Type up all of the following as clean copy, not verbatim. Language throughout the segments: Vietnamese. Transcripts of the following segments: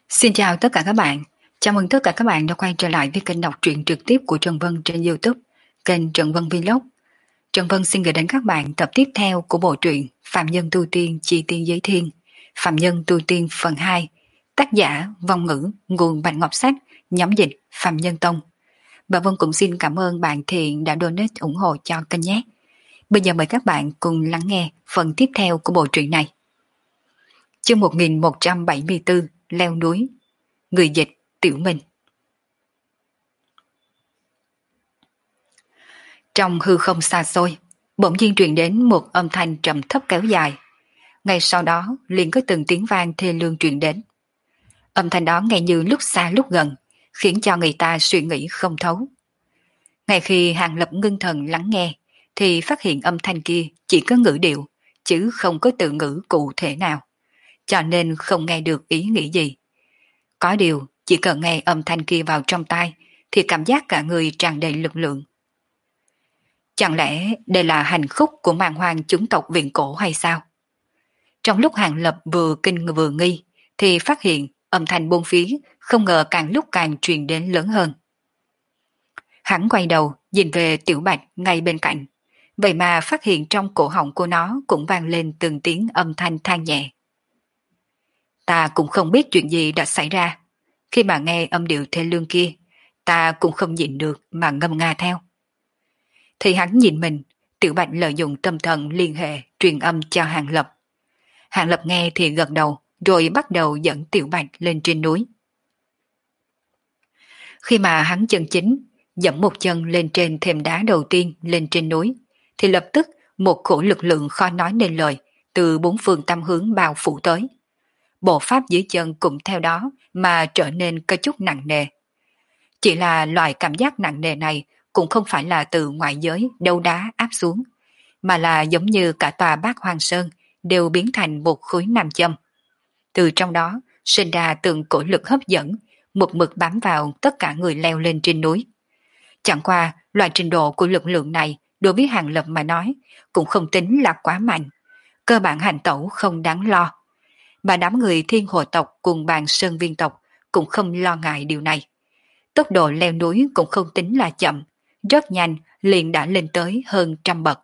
Xin chào tất cả các bạn. Chào mừng tất cả các bạn đã quay trở lại với kênh đọc truyện trực tiếp của Trần Vân trên YouTube, kênh Trần Vân Vlog. Trần Vân xin gửi đến các bạn tập tiếp theo của bộ truyện Phạm Nhân Tu Tiên Chi Tiên Giới Thiên, Phạm Nhân Tu Tiên phần 2, tác giả Vong Ngữ, nguồn Bạch Ngọc Sách, nhóm dịch Phạm Nhân Tông. Và Vân cũng xin cảm ơn bạn Thiện đã donate ủng hộ cho kênh nhé. Bây giờ mời các bạn cùng lắng nghe phần tiếp theo của bộ truyện này. Chương 1174, Leo núi. Người dịch Tiểu Minh. Trong hư không xa xôi, bỗng nhiên truyền đến một âm thanh trầm thấp kéo dài. Ngay sau đó liền có từng tiếng vang thê lương truyền đến. Âm thanh đó nghe như lúc xa lúc gần, khiến cho người ta suy nghĩ không thấu. Ngay khi Hàng Lập ngưng thần lắng nghe, thì phát hiện âm thanh kia chỉ có ngữ điệu, chứ không có từ ngữ cụ thể nào, cho nên không nghe được ý nghĩ gì. Có điều, chỉ cần nghe âm thanh kia vào trong tai, thì cảm giác cả người tràn đầy lực lượng. Chẳng lẽ đây là hành khúc của man hoang chúng tộc viễn cổ hay sao? Trong lúc Hàng Lập vừa kinh vừa nghi, thì phát hiện âm thanh bốn phía không ngờ càng lúc càng truyền đến lớn hơn. Hắn quay đầu nhìn về Tiểu Bạch ngay bên cạnh, vậy mà phát hiện trong cổ họng của nó cũng vang lên từng tiếng âm thanh than nhẹ. Ta cũng không biết chuyện gì đã xảy ra. Khi mà nghe âm điệu thê lương kia, ta cũng không nhịn được mà ngâm nga theo. Thì hắn nhìn mình, Tiểu Bạch lợi dụng tâm thần liên hệ truyền âm cho Hàng Lập. Hàng Lập nghe thì gật đầu, rồi bắt đầu dẫn Tiểu Bạch lên trên núi. Khi mà hắn chân chính dẫm một chân lên trên thềm đá đầu tiên lên trên núi, thì lập tức một cổ lực lượng khó nói nên lời từ bốn phương tám hướng bao phủ tới. Bộ pháp dưới chân cũng theo đó mà trở nên có chút nặng nề. Chỉ là loại cảm giác nặng nề này cũng không phải là từ ngoại giới đâu đá áp xuống, mà là giống như cả tòa Bát Hoang Sơn đều biến thành một khối nam châm. Từ trong đó sinh ra từng cổ lực hấp dẫn, một mực bám vào tất cả người leo lên trên núi. Chẳng qua loại trình độ của lực lượng này đối với Hàng Lập mà nói cũng không tính là quá mạnh, cơ bản hành tẩu không đáng lo. Mà đám người Thiên Hồ tộc cùng bàn Sơn Viên tộc cũng không lo ngại điều này. Tốc độ leo núi cũng không tính là chậm, rất nhanh liền đã lên tới hơn 100 bậc.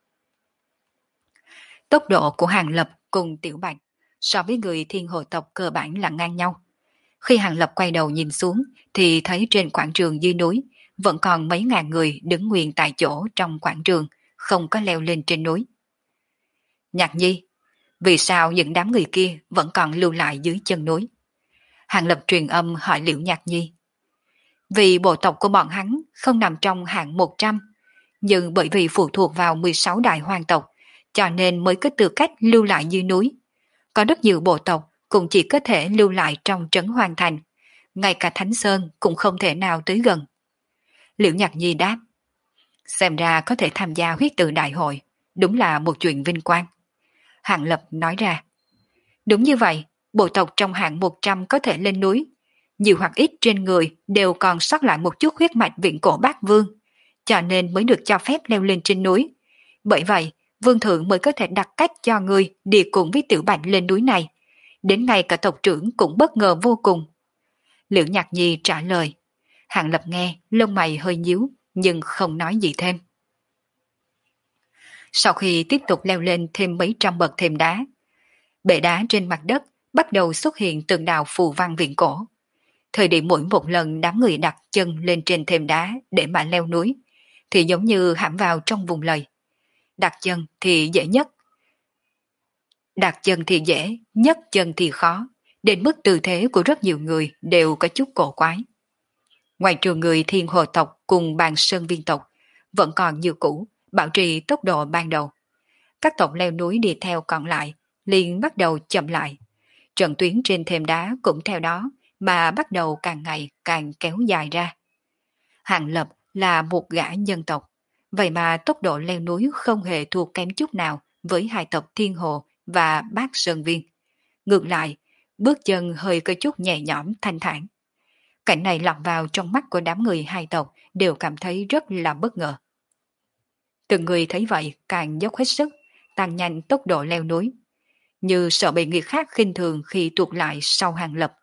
Tốc độ của Hàng Lập cùng Tiểu Bạch so với người Thiên Hồ tộc cơ bản là ngang nhau. Khi Hàng Lập quay đầu nhìn xuống thì thấy trên quảng trường dưới núi vẫn còn mấy ngàn người đứng nguyên tại chỗ trong quảng trường, không có leo lên trên núi. Nhạc Nhi, vì sao những đám người kia vẫn còn lưu lại dưới chân núi? Hàng Lập truyền âm hỏi Liễu Nhạc Nhi. Vì bộ tộc của bọn hắn không nằm trong hạng 100, nhưng bởi vì phụ thuộc vào 16 đại hoàng tộc, cho nên mới có tư cách lưu lại dưới núi. Có rất nhiều bộ tộc cũng chỉ có thể lưu lại trong trấn Hoàng Thành, ngay cả Thánh Sơn cũng không thể nào tới gần. Liễu Nhạc Nhi đáp, xem ra có thể tham gia huyết tự đại hội, đúng là một chuyện vinh quang. Hàng Lập nói ra, đúng như vậy, bộ tộc trong hạng 100 có thể lên núi, nhiều hoặc ít trên người đều còn sót lại một chút huyết mạch viễn cổ bát vương, cho nên mới được cho phép leo lên trên núi. Bởi vậy, vương thượng mới có thể đặt cách cho người đi cùng với Tiểu Bạch lên núi này. Đến ngay cả tộc trưởng cũng bất ngờ vô cùng. Liễu Nhạc Nhi trả lời. Hàng Lập nghe, lông mày hơi nhíu, nhưng không nói gì thêm. Sau khi tiếp tục leo lên thêm mấy trăm bậc thềm đá, bệ đá trên mặt đất bắt đầu xuất hiện từng đạo phù văn viễn cổ. Thời điểm mỗi một lần đám người đặt chân lên trên thềm đá để mà leo núi, thì giống như hãm vào trong vùng lầy. Đặt chân thì dễ nhất. Đặt chân thì dễ, nhấc chân thì khó, đến mức tư thế của rất nhiều người đều có chút cổ quái. Ngoài trừ người Thiên Hồ tộc cùng bàn Sơn Viên tộc, vẫn còn như cũ, bảo trì tốc độ ban đầu. Các tộc leo núi đi theo còn lại, liền bắt đầu chậm lại. Trận tuyến trên thềm đá cũng theo đó, mà bắt đầu càng ngày càng kéo dài ra. Hàng Lập là một gã nhân tộc, vậy mà tốc độ leo núi không hề thua kém chút nào với hai tộc Thiên Hồ và Bát Sơn Viên. Ngược lại, bước chân hơi có chút nhẹ nhõm thanh thản. Cảnh này lọt vào trong mắt của đám người hai tộc đều cảm thấy rất là bất ngờ. Từng người thấy vậy càng dốc hết sức, tăng nhanh tốc độ leo núi, như sợ bị người khác khinh thường khi tuột lại sau Hàng Lập.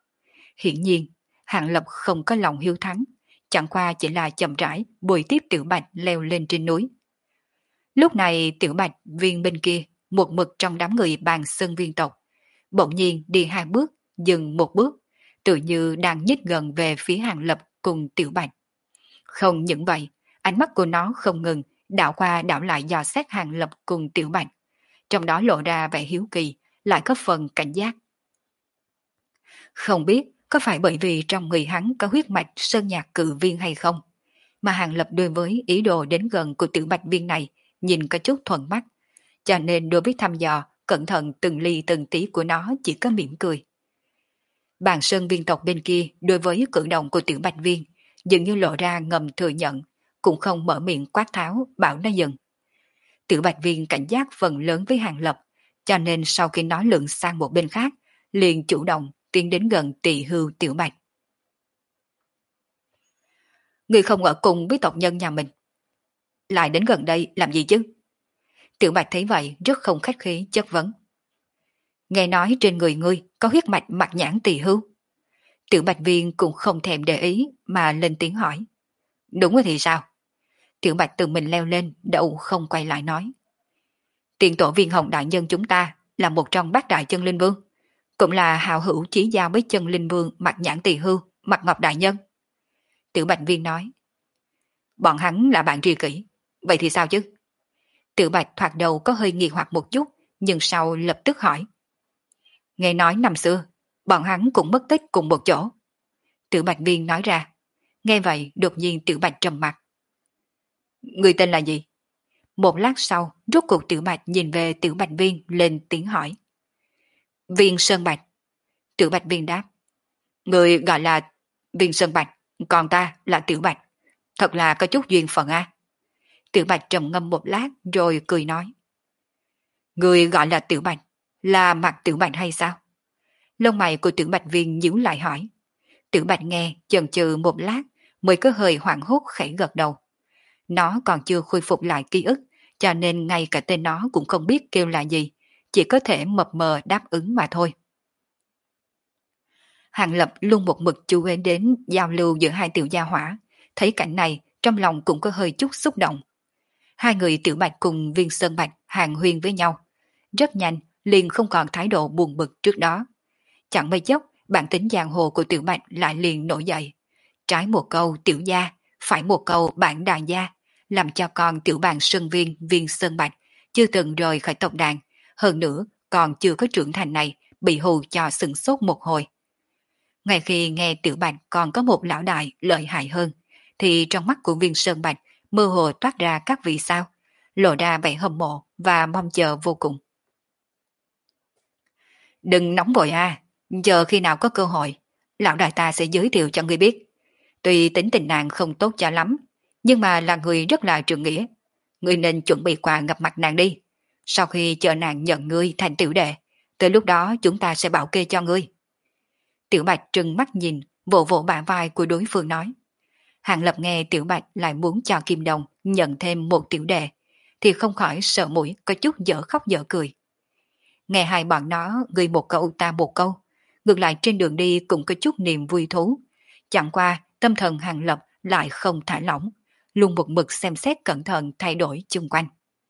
Hiển nhiên, Hàng Lập không có lòng hiếu thắng, chẳng qua chỉ là chậm rãi bồi tiếp Tiểu Bạch leo lên trên núi. Lúc này Tiểu Bạch viên bên kia, một mực trong đám người bàn sơn viên tộc, bỗng nhiên đi hai bước, dừng một bước, tự như đang nhích gần về phía Hàng Lập cùng Tiểu Bạch. Không những vậy, ánh mắt của nó không ngừng đảo qua đảo lại dò xét Hàng Lập cùng Tiểu Bạch, trong đó lộ ra vẻ hiếu kỳ, lại có phần cảnh giác. Không biết có phải bởi vì trong người hắn có huyết mạch sơn nhạc cự viên hay không, mà Hàng Lập đối với ý đồ đến gần của Tiểu Bạch viên này nhìn có chút thuận mắt, cho nên đối với thăm dò, cẩn thận từng ly từng tí của nó chỉ có mỉm cười. Bàn sơn viên tộc bên kia đối với cử động của Tiểu Bạch viên dường như lộ ra ngầm thừa nhận, cũng không mở miệng quát tháo bảo nó dừng. Tiểu Bạch viên cảnh giác phần lớn với Hàng Lập, cho nên sau khi nó lượn sang một bên khác, liền chủ động tiến đến gần tỳ hưu Tiểu Bạch. Người không ở cùng với tộc nhân nhà mình, lại đến gần đây làm gì chứ? Tiểu Bạch thấy vậy rất không khách khí chất vấn. Nghe nói trên người ngươi có huyết mạch mặt nhãn tỳ hưu. Tiểu Bạch viên cũng không thèm để ý mà lên tiếng hỏi. Đúng rồi thì sao? Tiểu Bạch tự mình leo lên, đậu không quay lại nói. Tiền tổ viên Hồng đại nhân chúng ta là một trong bát đại chân linh vương, cũng là hào hữu chí giao với chân linh vương mặt nhãn tỳ hưu, mặt ngọc đại nhân. Tiểu Bạch viên nói. Bọn hắn là bạn tri kỷ, vậy thì sao chứ? Tiểu Bạch thoạt đầu có hơi nghi hoặc một chút, nhưng sau lập tức hỏi. Nghe nói năm xưa, bọn hắn cũng mất tích cùng một chỗ. Tiểu Bạch viên nói ra. Nghe vậy đột nhiên Tiểu Bạch trầm mặt. Người tên là gì? Một lát sau, rốt cuộc Tiểu Bạch nhìn về Tiểu Bạch viên lên tiếng hỏi. Viên Sơn Bạch. Tiểu Bạch viên đáp. Người gọi là Viên Sơn Bạch, còn ta là Tiểu Bạch. Thật là có chút duyên phận a. Tiểu Bạch trầm ngâm một lát rồi cười nói. Người gọi là Tiểu Bạch, là mặt Tiểu Bạch hay sao? Lông mày của Tiểu Bạch viên nhíu lại hỏi. Tiểu Bạch nghe chần chừ một lát mới có hơi hoảng hốt khẽ gật đầu. Nó còn chưa khôi phục lại ký ức, cho nên ngay cả tên nó cũng không biết kêu là gì, chỉ có thể mập mờ đáp ứng mà thôi. Hàng Lập luôn một mực chú ý đến giao lưu giữa hai tiểu gia hỏa, thấy cảnh này trong lòng cũng có hơi chút xúc động. Hai người Tiểu Bạch cùng Viên Sơn Bạch hàn huyên với nhau, rất nhanh liền không còn thái độ buồn bực trước đó. Chẳng mấy chốc bản tính giang hồ của Tiểu Bạch lại liền nổi dậy. Trái một câu tiểu gia, phải một câu bản đại gia, làm cho con tiểu bàn sơn viên Viên Sơn Bạch chưa từng rời khỏi tộc đàn, hơn nữa còn chưa có trưởng thành này bị hù cho sửng sốt một hồi. Ngay khi nghe Tiểu Bạch còn có một lão đại lợi hại hơn, thì trong mắt của Viên Sơn Bạch mơ hồ toát ra các vì sao, lộ ra vẻ hâm mộ và mong chờ vô cùng. Đừng nóng vội chờ khi nào có cơ hội, lão đại ta sẽ giới thiệu cho ngươi biết. Tuy tính tình nàng không tốt cho lắm, nhưng mà là người rất là trượng nghĩa. Ngươi nên chuẩn bị quà gặp mặt nàng đi. Sau khi chờ nàng nhận ngươi thành tiểu đệ, tới lúc đó chúng ta sẽ bảo kê cho ngươi. Tiểu Bạch trừng mắt nhìn, vỗ vỗ bả vai của đối phương nói. Hàng Lập nghe Tiểu Bạch lại muốn cho Kim Đồng nhận thêm một tiểu đệ, thì không khỏi sợ mũi có chút dở khóc dở cười. Nghe hai bọn nó người một câu ta một câu, ngược lại trên đường đi cũng có chút niềm vui thú. Chẳng qua tâm thần Hàng Lập lại không thả lỏng, luôn một mực xem xét cẩn thận thay đổi chung quanh.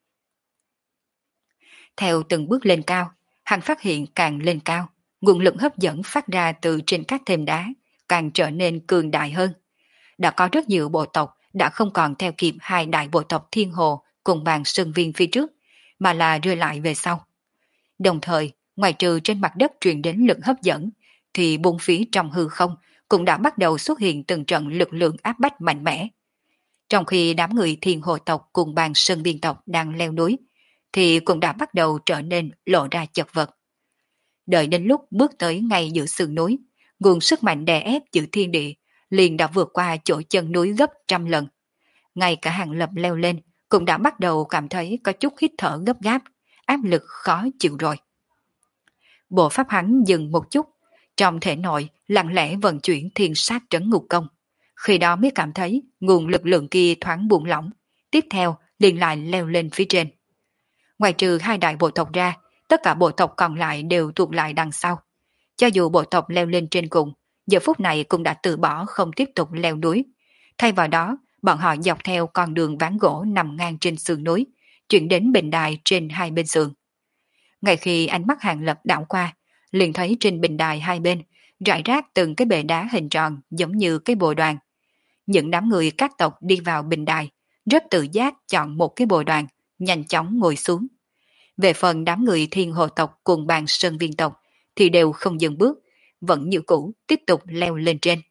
Theo từng bước lên cao, hắn phát hiện càng lên cao, nguồn lực hấp dẫn phát ra từ trên các thềm đá càng trở nên cường đại hơn. Đã có rất nhiều bộ tộc đã không còn theo kịp hai đại bộ tộc Thiên Hồ cùng bàn Sơn Viên phía trước, mà là rơi lại về sau. Đồng thời, ngoài trừ trên mặt đất truyền đến lực hấp dẫn, thì bốn phía trong hư không cũng đã bắt đầu xuất hiện từng trận lực lượng áp bách mạnh mẽ. Trong khi đám người Thiên Hồ tộc cùng bàn Sơn Viên tộc đang leo núi, thì cũng đã bắt đầu trở nên lộ ra chật vật. Đợi đến lúc bước tới ngay giữa sườn núi, nguồn sức mạnh đè ép giữa thiên địa liền đã vượt qua chỗ chân núi gấp trăm lần. Ngay cả Hàng Lập leo lên cũng đã bắt đầu cảm thấy có chút hít thở gấp gáp, áp lực khó chịu rồi. Bộ pháp hắn dừng một chút, trong thể nội lặng lẽ vận chuyển thiên sát trấn ngục công. Khi đó mới cảm thấy nguồn lực lượng kia thoáng buông lỏng, tiếp theo liền lại leo lên phía trên. Ngoài trừ hai đại bộ tộc ra, tất cả bộ tộc còn lại đều tuột lại đằng sau. Cho dù bộ tộc leo lên trên cùng, giờ phút này cũng đã từ bỏ không tiếp tục leo núi. Thay vào đó, bọn họ dọc theo con đường ván gỗ nằm ngang trên sườn núi, chuyển đến bình đài trên hai bên sườn. Ngay khi ánh mắt Hàng Lập đảo qua, liền thấy trên bình đài hai bên, rải rác từng cái bệ đá hình tròn giống như cái bồ đoàn. Những đám người các tộc đi vào bình đài, rất tự giác chọn một cái bồ đoàn, nhanh chóng ngồi xuống. Về phần đám người thiên hồ tộc cùng bàn sơn viên tộc, thì đều không dừng bước, vẫn như cũ tiếp tục leo lên trên.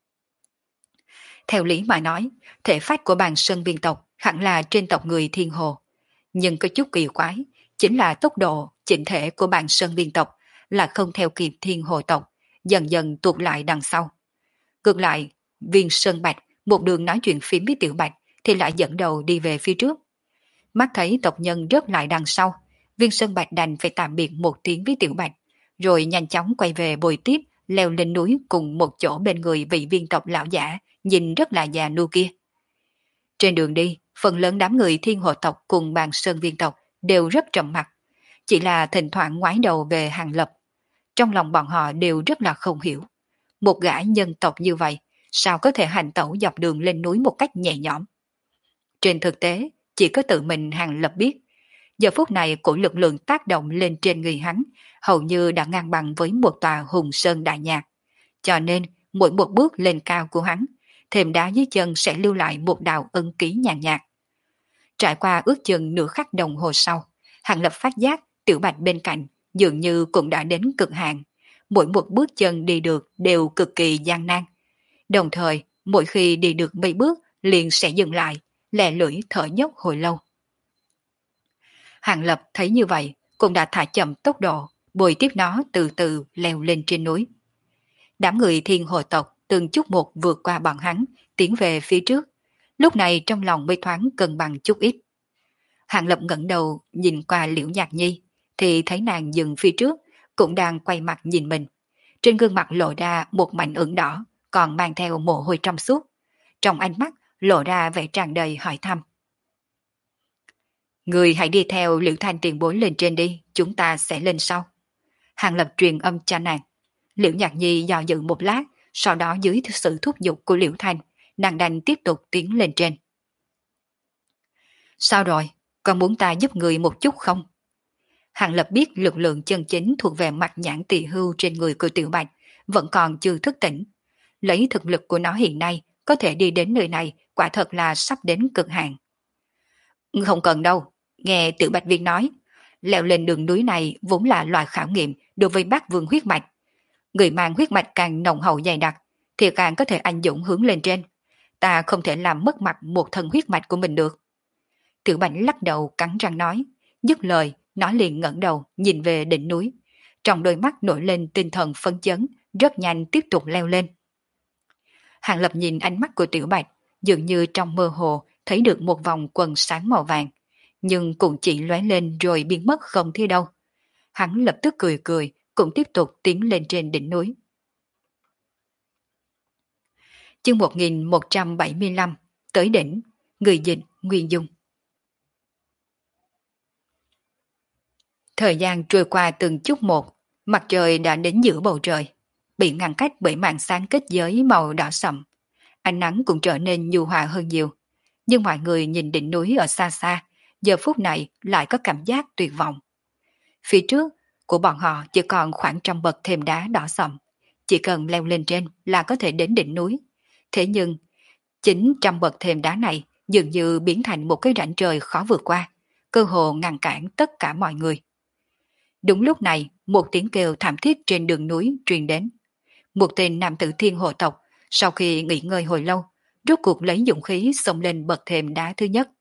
Theo lý mà nói, thể phách của bàn sơn viên tộc hẳn là trên tộc người thiên hồ. Nhưng có chút kỳ quái, chính là tốc độ chỉnh thể của bàn sơn viên tộc là không theo kịp thiên hồ tộc, dần dần tụt lại đằng sau. Ngược lại, viên sơn bạch một đường nói chuyện phím với tiểu bạch thì lại dẫn đầu đi về phía trước. Mắt thấy tộc nhân rớt lại đằng sau, viên sơn bạch đành phải tạm biệt một tiếng với tiểu bạch, rồi nhanh chóng quay về bồi tiếp leo lên núi cùng một chỗ bên người vị viên tộc lão giả nhìn rất là già nua kia. Trên đường đi, phần lớn đám người thiên hồ tộc cùng bàn sơn viên tộc đều rất trầm mặc, chỉ là thỉnh thoảng ngoái đầu về Hàng Lập. Trong lòng bọn họ đều rất là không hiểu. Một gã nhân tộc như vậy, sao có thể hành tẩu dọc đường lên núi một cách nhẹ nhõm? Trên thực tế, chỉ có tự mình Hàng Lập biết, giờ phút này của lực lượng tác động lên trên người hắn hầu như đã ngang bằng với một tòa hùng sơn đại nhạc. Cho nên, mỗi một bước lên cao của hắn, thềm đá dưới chân sẽ lưu lại một đạo ân ký nhàn nhạt. Trải qua ước chừng nửa khắc đồng hồ sau, Hàng Lập phát giác tiểu bạch bên cạnh dường như cũng đã đến cực hạn. Mỗi một bước chân đi được đều cực kỳ gian nan. Đồng thời, mỗi khi đi được mấy bước liền sẽ dừng lại, lè lưỡi thở dốc hồi lâu. Hàng Lập thấy như vậy, cũng đã thả chậm tốc độ, bồi tiếp nó từ từ leo lên trên núi. Đám người thiên hồ tộc từng chút một vượt qua bọn hắn, tiến về phía trước. Lúc này trong lòng mới thoáng cân bằng chút ít. Hàng Lập ngẩng đầu nhìn qua Liễu Nhạc Nhi, thì thấy nàng dừng phía trước, cũng đang quay mặt nhìn mình. Trên gương mặt lộ ra một mảnh ửng đỏ, còn mang theo mồ hôi trong suốt. Trong ánh mắt lộ ra vẻ tràn đầy hỏi thăm. Người hãy đi theo Liễu Thanh tiền bối lên trên đi, chúng ta sẽ lên sau. Hàng Lập truyền âm cho nàng. Liễu Nhạc Nhi dò dự một lát, sau đó dưới sự thúc giục của Liễu Thanh, nàng đành tiếp tục tiến lên trên. Sao rồi, con muốn ta giúp người một chút không? Hàng Lập biết lực lượng chân chính thuộc về mạch nhãn tỳ hưu trên người của Tiểu Bạch vẫn còn chưa thức tỉnh. Lấy thực lực của nó hiện nay, có thể đi đến nơi này quả thật là sắp đến cực hạn. Không cần đâu, nghe Tiểu Bạch Viên nói, leo lên đường núi này vốn là loại khảo nghiệm đối với bác vương huyết mạch. Người mang huyết mạch càng nồng hậu dày đặc, thì càng có thể anh dũng hướng lên trên. Ta không thể làm mất mặt một thần huyết mạch của mình được. Tiểu Bạch lắc đầu cắn răng nói, dứt lời, nó liền ngẩng đầu nhìn về đỉnh núi. Trong đôi mắt nổi lên tinh thần phấn chấn, rất nhanh tiếp tục leo lên. Hàng Lập nhìn ánh mắt của Tiểu Bạch, dường như trong mơ hồ thấy được một vòng quần sáng màu vàng, nhưng cũng chỉ lóe lên rồi biến mất không thấy đâu. Hắn lập tức cười cười, cũng tiếp tục tiến lên trên đỉnh núi. Chương 1175, tới đỉnh, người dịch Nguyên Dung. Thời gian trôi qua từng chút một, mặt trời đã đến giữa bầu trời, bị ngăn cách bởi màn sáng kết giới màu đỏ sậm. Ánh nắng cũng trở nên nhu hòa hơn nhiều, nhưng mọi người nhìn đỉnh núi ở xa xa, giờ phút này lại có cảm giác tuyệt vọng. Phía trước của bọn họ chỉ còn khoảng trăm bậc thềm đá đỏ sậm, chỉ cần leo lên trên là có thể đến đỉnh núi. Thế nhưng, chính trăm bậc thềm đá này dường như biến thành một cái rãnh trời khó vượt qua, cơ hồ ngăn cản tất cả mọi người. Đúng lúc này, một tiếng kêu thảm thiết trên đường núi truyền đến. Một tên nam tử thiên hồ tộc, sau khi nghỉ ngơi hồi lâu, rốt cuộc lấy dũng khí xông lên bậc thềm đá thứ nhất.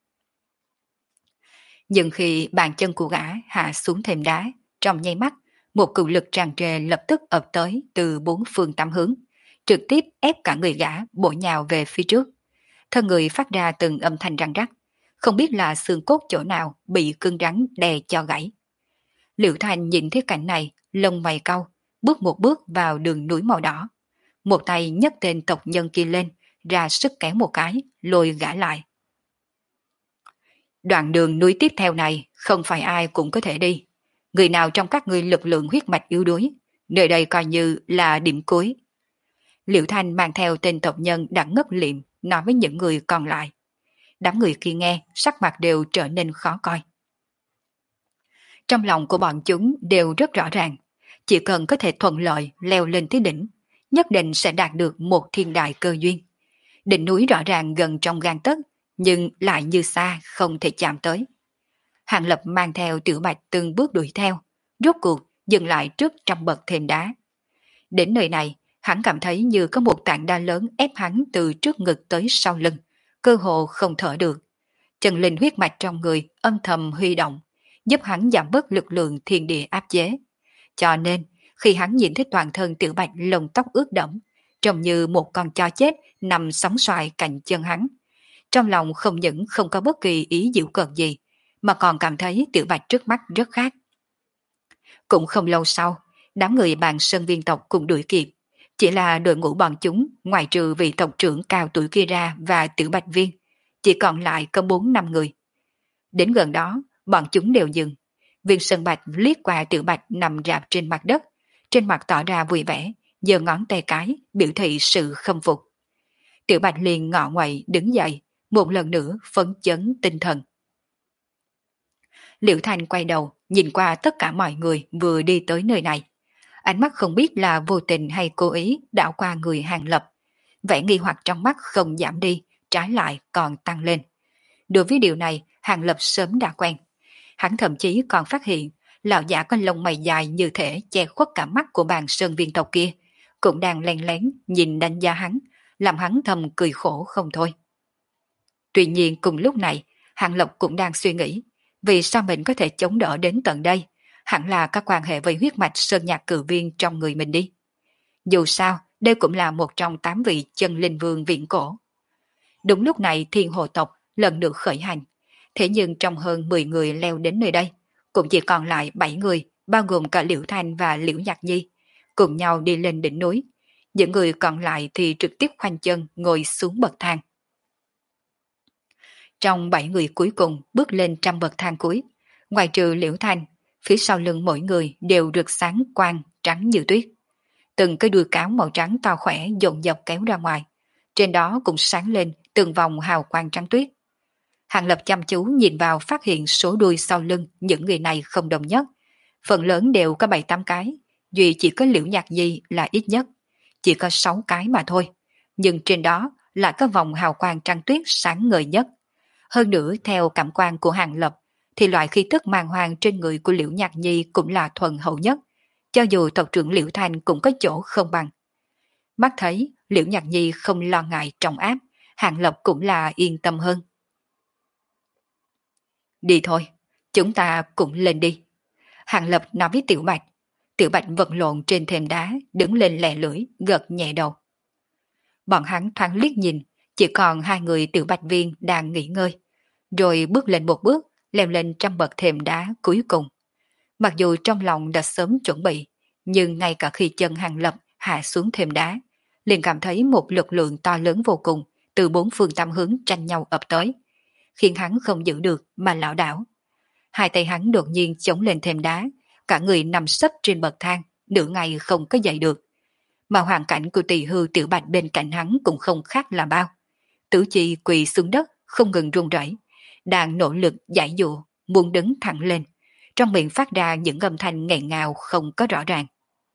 Nhưng khi bàn chân của gã hạ xuống thềm đá, trong nháy mắt, một cự lực tràn trề lập tức ập tới từ bốn phương tám hướng, trực tiếp ép cả người gã bổ nhào về phía trước. Thân người phát ra từng âm thanh răng rắc, không biết là xương cốt chỗ nào bị cứng rắn đè cho gãy. Liễu Thanh nhìn thấy cảnh này, lông mày cau, bước một bước vào đường núi màu đỏ. Một tay nhấc tên tộc nhân kia lên, ra sức kéo một cái, lôi gã lại. Đoạn đường núi tiếp theo này không phải ai cũng có thể đi. Người nào trong các ngươi lực lượng huyết mạch yếu đuối, nơi đây coi như là điểm cuối. Liễu Thanh mang theo tên tộc nhân đã ngất liệm nói với những người còn lại. Đám người kia nghe, sắc mặt đều trở nên khó coi. Trong lòng của bọn chúng đều rất rõ ràng, chỉ cần có thể thuận lợi leo lên tới đỉnh, nhất định sẽ đạt được một thiên đại cơ duyên. Đỉnh núi rõ ràng gần trong gang tấc, nhưng lại như xa không thể chạm tới. Hàng Lập mang theo Tiểu Bạch từng bước đuổi theo, rốt cuộc dừng lại trước trăm bậc thềm đá. Đến nơi này, hắn cảm thấy như có một tảng đá lớn ép hắn từ trước ngực tới sau lưng, cơ hồ không thở được. Chân linh huyết mạch trong người âm thầm huy động, giúp hắn giảm bớt lực lượng thiên địa áp chế. Cho nên, khi hắn nhìn thấy toàn thân Tiểu Bạch lông tóc ướt đẫm, trông như một con chó chết nằm sóng xoài cạnh chân hắn. Trong lòng không những không có bất kỳ ý giễu cợt gì, mà còn cảm thấy Tiểu Bạch trước mắt rất khác. Cũng không lâu sau, đám người bàn sơn viên tộc cùng đuổi kịp. Chỉ là đội ngũ bọn chúng, ngoài trừ vị tộc trưởng cao tuổi kia ra và Tiểu Bạch Viên, chỉ còn lại có 4-5 người. Đến gần đó, bọn chúng đều dừng. Viên Sơn Bạch liếc qua Tiểu Bạch nằm rạp trên mặt đất, trên mặt tỏ ra vui vẻ, giơ ngón tay cái, biểu thị sự khâm phục. Tiểu Bạch liền ngọ nguậy đứng dậy, một lần nữa phấn chấn tinh thần. Liễu Thanh quay đầu, nhìn qua tất cả mọi người vừa đi tới nơi này. Ánh mắt không biết là vô tình hay cố ý đảo qua người Hàng Lập. Vẻ nghi hoặc trong mắt không giảm đi, trái lại còn tăng lên. Đối với điều này, Hàng Lập sớm đã quen. Hắn thậm chí còn phát hiện, lão giả có lông mày dài như thể che khuất cả mắt của bàn sơn viên tộc kia, cũng đang lén lén nhìn đánh giá hắn, làm hắn thầm cười khổ không thôi. Tuy nhiên cùng lúc này, Hàng Lập cũng đang suy nghĩ, vì sao mình có thể chống đỡ đến tận đây, hẳn là các quan hệ với huyết mạch sơn nhạc cử viên trong người mình đi. Dù sao, đây cũng là một trong 8 vị chân linh vương viễn cổ. Đúng lúc này thiên hồ tộc lần lượt khởi hành, thế nhưng trong hơn 10 người leo đến nơi đây, cũng chỉ còn lại 7 người, bao gồm cả Liễu Thanh và Liễu Nhạc Nhi, cùng nhau đi lên đỉnh núi. Những người còn lại thì trực tiếp khoanh chân ngồi xuống bậc thang. Trong 7 người cuối cùng bước lên trăm bậc thang cuối, ngoài trừ Liễu Thanh, phía sau lưng mỗi người đều rực sáng quang trắng như tuyết. Từng cái đuôi cáo màu trắng to khỏe dồn dập kéo ra ngoài, trên đó cũng sáng lên từng vòng hào quang trắng tuyết. Hàng Lập chăm chú nhìn vào phát hiện số đuôi sau lưng những người này không đồng nhất, phần lớn đều có 7-8 cái, duy chỉ có Liễu Nhạc Nhi là ít nhất, chỉ có 6 cái mà thôi, nhưng trên đó lại có vòng hào quang trắng tuyết sáng ngời nhất. Hơn nữa theo cảm quan của Hàng Lập, thì loại khí tức màng hoàng trên người của Liễu Nhạc Nhi cũng là thuần hậu nhất, cho dù tộc trưởng Liễu Thanh cũng có chỗ không bằng. Mắt thấy Liễu Nhạc Nhi không lo ngại trọng áp, Hàng Lập cũng là yên tâm hơn. Đi thôi, chúng ta cũng lên đi. Hàng Lập nói với Tiểu Bạch. Tiểu Bạch vật lộn trên thềm đá, đứng lên lè lưỡi, gật nhẹ đầu. Bọn hắn thoáng liếc nhìn, chỉ còn 2 người Tiểu Bạch Viên đang nghỉ ngơi, rồi bước lên một bước, leo lên trăm bậc thềm đá cuối cùng. Mặc dù trong lòng đã sớm chuẩn bị, nhưng ngay cả khi chân Hàng Lập hạ xuống thềm đá, liền cảm thấy một lực lượng to lớn vô cùng từ 4 phương tám hướng tranh nhau ập tới, khiến hắn không giữ được mà lảo đảo. 2 tay hắn đột nhiên chống lên thềm đá, cả người nằm sấp trên bậc thang, nửa ngày không có dậy được. Mà hoàn cảnh của Tỳ Hưu Tiểu Bạch bên cạnh hắn cũng không khác là bao. Tử Chi quỳ xuống đất, không ngừng run rẩy, đang nỗ lực giải dụa, muốn đứng thẳng lên, trong miệng phát ra những âm thanh nghẹn ngào không có rõ ràng.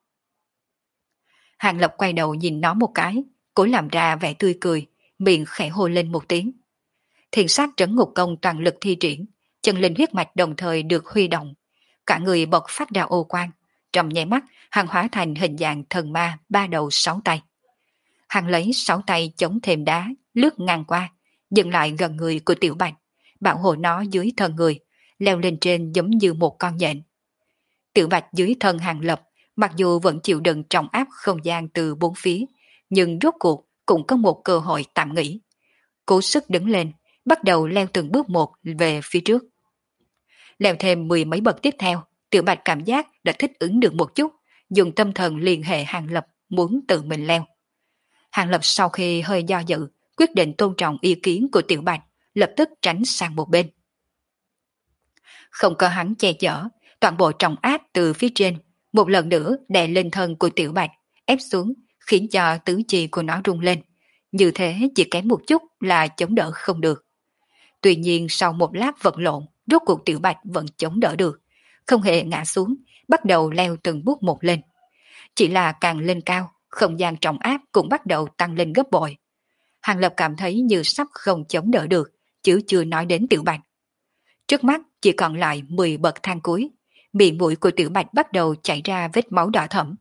Hàng Lập quay đầu nhìn nó một cái, cố làm ra vẻ tươi cười, miệng khẽ hô lên một tiếng. Thiền sát trấn ngục công toàn lực thi triển, chân linh huyết mạch đồng thời được huy động, cả người bộc phát ra ô quang, trong nháy mắt hàng hóa thành hình dạng thần ma 3 đầu 6 tay. Hàng lấy 6 tay chống thềm đá, lướt ngang qua, dừng lại gần người của Tiểu Bạch, bảo hộ nó dưới thân người, leo lên trên giống như một con nhện. Tiểu Bạch dưới thân Hàng Lập, mặc dù vẫn chịu đựng trọng áp không gian từ 4 phía, nhưng rốt cuộc cũng có một cơ hội tạm nghỉ. Cố sức đứng lên, bắt đầu leo từng bước một về phía trước. Leo thêm 10 mấy bậc tiếp theo, Tiểu Bạch cảm giác đã thích ứng được một chút, dùng tâm thần liên hệ Hàng Lập muốn tự mình leo. Hàng Lập sau khi hơi do dự, quyết định tôn trọng ý kiến của Tiểu Bạch, lập tức tránh sang một bên. Không có hắn che chở, toàn bộ trọng áp từ phía trên, một lần nữa đè lên thân của Tiểu Bạch, ép xuống, khiến cho tứ chi của nó rung lên. Như thế chỉ kém một chút là chống đỡ không được. Tuy nhiên sau một lát vật lộn, rốt cuộc Tiểu Bạch vẫn chống đỡ được, không hề ngã xuống, bắt đầu leo từng bước một lên. Chỉ là càng lên cao, không gian trọng áp cũng bắt đầu tăng lên gấp bội. Hàng Lập cảm thấy như sắp không chống đỡ được, chứ chưa nói đến Tiểu Bạch. Trước mắt chỉ còn lại 10 bậc thang cuối, miệng mũi của Tiểu Bạch bắt đầu chảy ra vết máu đỏ thẫm.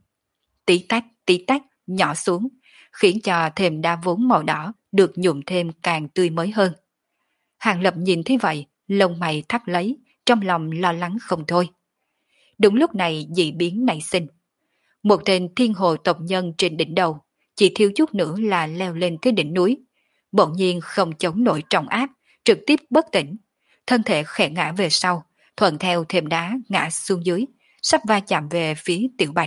Tí tách, nhỏ xuống, khiến cho thềm đá vốn màu đỏ được nhuộm thêm càng tươi mới hơn. Hàng Lập nhìn thấy vậy, lông mày thắt lấy, trong lòng lo lắng không thôi. Đúng lúc này dị biến nảy sinh. Một tên thiên hồ tộc nhân trên đỉnh đầu, chỉ thiếu chút nữa là leo lên cái đỉnh núi. Bỗng nhiên không chống nổi trọng áp, trực tiếp bất tỉnh. Thân thể khẽ ngã về sau, thuận theo thềm đá ngã xuống dưới, sắp va chạm về phía Tiểu Bạch.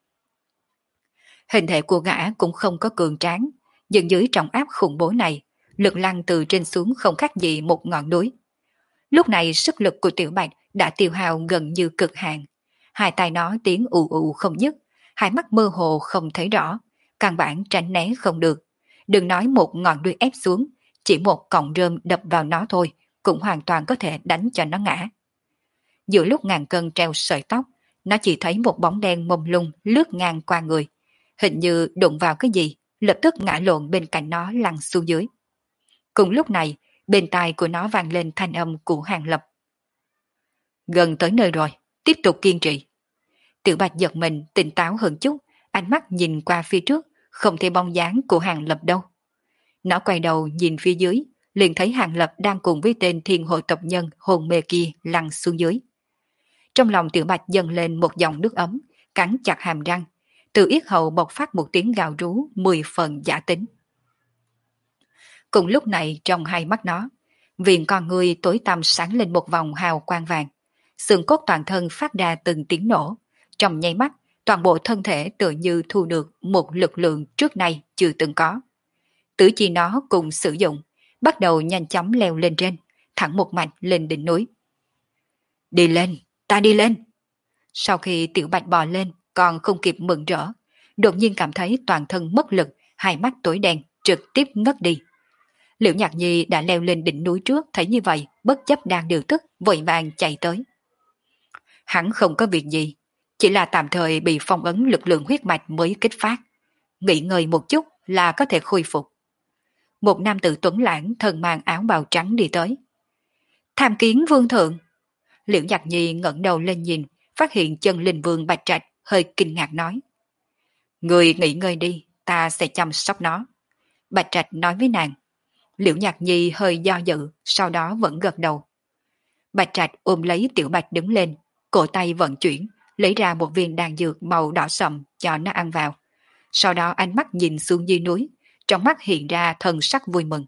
Hình thể của gã cũng không có cường tráng, nhưng dưới trọng áp khủng bố này, lực lăn từ trên xuống không khác gì một ngọn núi. Lúc này sức lực của Tiểu Bạch đã tiêu hao gần như cực hạn. Hai tay nó tiếng ù ù không dứt, hai mắt mơ hồ không thấy rõ, căn bản tránh né không được. Đừng nói một ngọn đuôi ép xuống, chỉ một cọng rơm đập vào nó thôi, cũng hoàn toàn có thể đánh cho nó ngã. Giữa lúc ngàn cân treo sợi tóc, nó chỉ thấy một bóng đen mông lung lướt ngang qua người. Hình như đụng vào cái gì, lập tức ngã lộn bên cạnh nó lăn xuống dưới. Cùng lúc này, bên tai của nó vang lên thanh âm của Hàng Lập. Gần tới nơi rồi, tiếp tục kiên trì. Tiểu Bạch giật mình tỉnh táo hơn chút, ánh mắt nhìn qua phía trước, không thấy bóng dáng của Hàng Lập đâu. Nó quay đầu nhìn phía dưới, liền thấy Hàng Lập đang cùng với tên thiên hội tộc nhân hồn mê kia lăn xuống dưới. Trong lòng Tiểu Bạch dâng lên một dòng nước ấm, cắn chặt hàm răng, từ yết hầu bộc phát một tiếng gào rú 10 phần giả tính. Cùng lúc này trong hai mắt nó, viền con người tối tăm sáng lên một vòng hào quang vàng, xương cốt toàn thân phát ra từng tiếng nổ, trong nháy mắt toàn bộ thân thể tự như thu được một lực lượng trước nay chưa từng có. Tứ chi nó cùng sử dụng, bắt đầu nhanh chóng leo lên trên, thẳng một mạch lên đỉnh núi. Đi lên, ta đi lên. Sau khi Tiểu Bạch bò lên, còn không kịp mừng rỡ, đột nhiên cảm thấy toàn thân mất lực, hai mắt tối đen, trực tiếp ngất đi. Liễu Nhạc Nhi đã leo lên đỉnh núi trước, thấy như vậy, bất chấp đang điều tức, vội vàng chạy tới. Hắn không có việc gì, chỉ là tạm thời bị phong ấn lực lượng huyết mạch mới kích phát. Nghỉ ngơi một chút là có thể khôi phục. Một nam tử tuấn lãng thân mang áo bào trắng đi tới. Tham kiến vương thượng. Liễu Nhạc Nhi ngẩng đầu lên nhìn, phát hiện chân linh vương Bạch Trạch, hơi kinh ngạc nói. Người nghỉ ngơi đi, ta sẽ chăm sóc nó. Bạch Trạch nói với nàng. Liễu Nhạc Nhi hơi do dự, sau đó vẫn gật đầu. Bạch Trạch ôm lấy Tiểu Bạch đứng lên, cổ tay vận chuyển, lấy ra một viên đan dược màu đỏ sậm cho nó ăn vào. Sau đó ánh mắt nhìn xuống dưới núi, trong mắt hiện ra thần sắc vui mừng.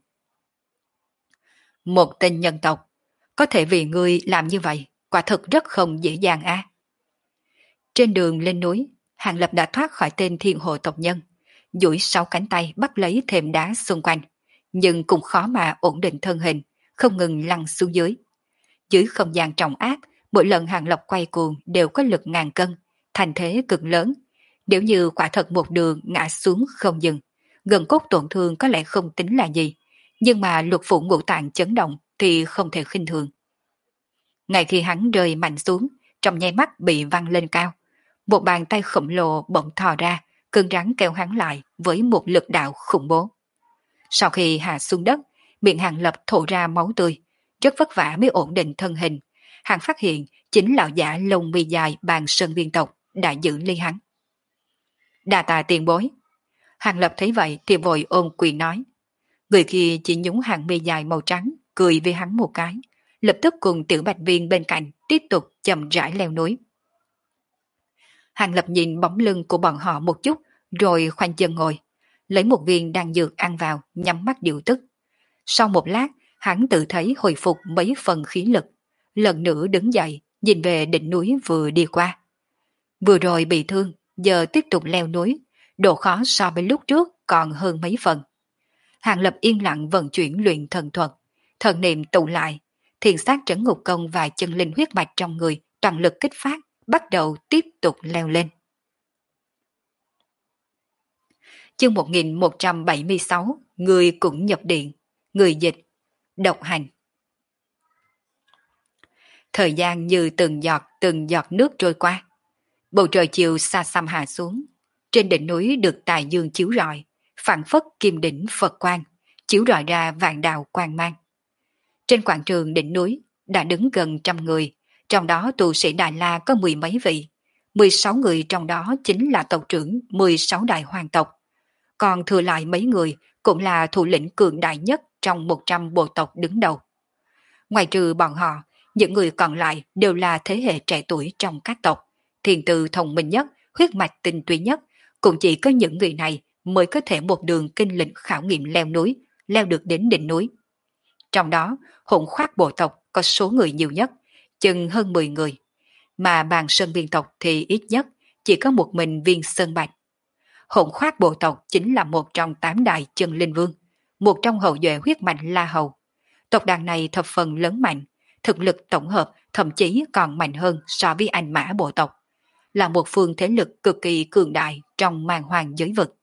Một tên nhân tộc, có thể vì ngươi làm như vậy, quả thực rất không dễ dàng a. Trên đường lên núi, Hàng Lập đã thoát khỏi tên thiên hồ tộc nhân, duỗi 6 cánh tay bắt lấy thềm đá xung quanh, nhưng cũng khó mà ổn định thân hình, không ngừng lăn xuống dưới. Dưới không gian trọng áp, mỗi lần Hàng Lập quay cuồng đều có lực ngàn cân, thành thế cực lớn. Nếu như quả thật một đường ngã xuống không dừng, gần cốt tổn thương có lẽ không tính là gì, nhưng mà lục phủ ngũ tạng chấn động thì không thể khinh thường. Ngay khi hắn rơi mạnh xuống, trong nháy mắt bị văng lên cao, một bàn tay khổng lồ bỗng thò ra, cứng rắn kéo hắn lại với một lực đạo khủng bố. Sau khi hạ xuống đất, miệng Hàng Lập thổ ra máu tươi, rất vất vả mới ổn định thân hình. Hắn phát hiện chính lão giả lông mi dài bàn sơn viên tộc đã giữ ly hắn. Đa tạ tiền bối. Hàng Lập thấy vậy thì vội ôm quyền nói. Người kia chỉ nhúng hàng mi dài màu trắng, cười với hắn một cái, lập tức cùng Tiểu Bạch Viên bên cạnh tiếp tục chậm rãi leo núi. Hàng Lập nhìn bóng lưng của bọn họ một chút, rồi khoanh chân ngồi, lấy một viên đan dược ăn vào, nhắm mắt điều tức. Sau một lát, hắn tự thấy hồi phục mấy phần khí lực, lần nữa đứng dậy, nhìn về đỉnh núi vừa đi qua. Vừa rồi bị thương, giờ tiếp tục leo núi, độ khó so với lúc trước còn hơn mấy phần. Hàng Lập yên lặng vận chuyển luyện thần thuật, thần niệm tụ lại, thiền sát trấn ngục công và chân linh huyết mạch trong người toàn lực kích phát, bắt đầu tiếp tục leo lên. Chương 1176, người cũng nhập điện, người dịch, độc hành. Thời gian như từng giọt nước trôi qua. Bầu trời chiều xa xăm hạ xuống. Trên đỉnh núi được tài dương chiếu rọi, phảng phất kim đỉnh Phật quang, chiếu rọi ra vạn đạo quang mang. Trên quảng trường đỉnh núi đã đứng gần trăm người, trong đó tu sĩ Đại La có mười mấy vị. 16 người trong đó chính là tộc trưởng 16 đại hoàng tộc. Còn thừa lại mấy người cũng là thủ lĩnh cường đại nhất trong 100 bộ tộc đứng đầu. Ngoài trừ bọn họ, những người còn lại đều là thế hệ trẻ tuổi trong các tộc, thiền từ thông minh nhất, huyết mạch tinh túy nhất, cũng chỉ có những người này mới có thể một đường kinh lịch khảo nghiệm leo núi, leo được đến đỉnh núi. Trong đó, hỗn khoác bộ tộc có số người nhiều nhất, chừng hơn 10 người, mà bàn sơn biên tộc thì ít nhất chỉ có một mình Viên Sơn Bạch. Hỗn khoác bộ tộc chính là một trong 8 đại chân linh vương, một trong hậu duệ huyết mạch La Hầu. Tộc đàn này thập phần lớn mạnh, thực lực tổng hợp thậm chí còn mạnh hơn so với Anh Mã bộ tộc, là một phương thế lực cực kỳ cường đại trong màn hoàng giới vực.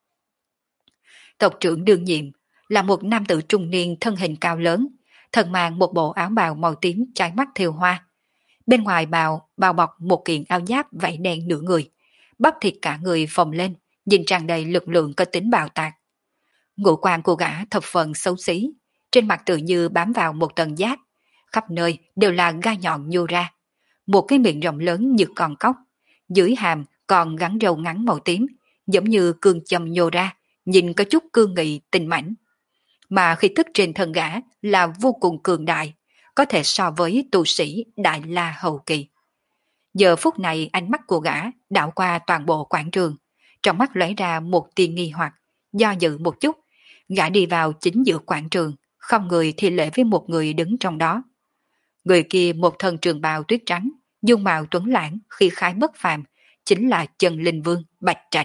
Tộc trưởng đương nhiệm là một nam tử trung niên thân hình cao lớn, thân mang một bộ áo bào màu tím trái mắt thêu hoa. Bên ngoài bao bọc một kiện áo giáp vảy đen nửa người, bắp thịt cả người phồng lên, nhìn tràn đầy lực lượng có tính bạo tạc. Ngũ quan của gã thập phần xấu xí, trên mặt tự như bám vào một tầng giáp, khắp nơi đều là gai nhọn nhô ra. Một cái miệng rộng lớn như con cóc, dưới hàm còn gắn râu ngắn màu tím, giống như cương châm nhô ra, nhìn có chút cương nghị tinh mãnh. Mà khí tức trên thân gã là vô cùng cường đại, có thể so với tu sĩ Đại La hậu kỳ. Giờ phút này ánh mắt của gã đảo qua toàn bộ quảng trường, trong mắt lóe ra một tia nghi hoặc, do dự một chút, gã đi vào chính giữa quảng trường, không người thi lễ với một người đứng trong đó. Người kia một thân trường bào tuyết trắng, dung mạo tuấn lãng, khí khái bất phàm, chính là Chân Linh Vương Bạch Trạch.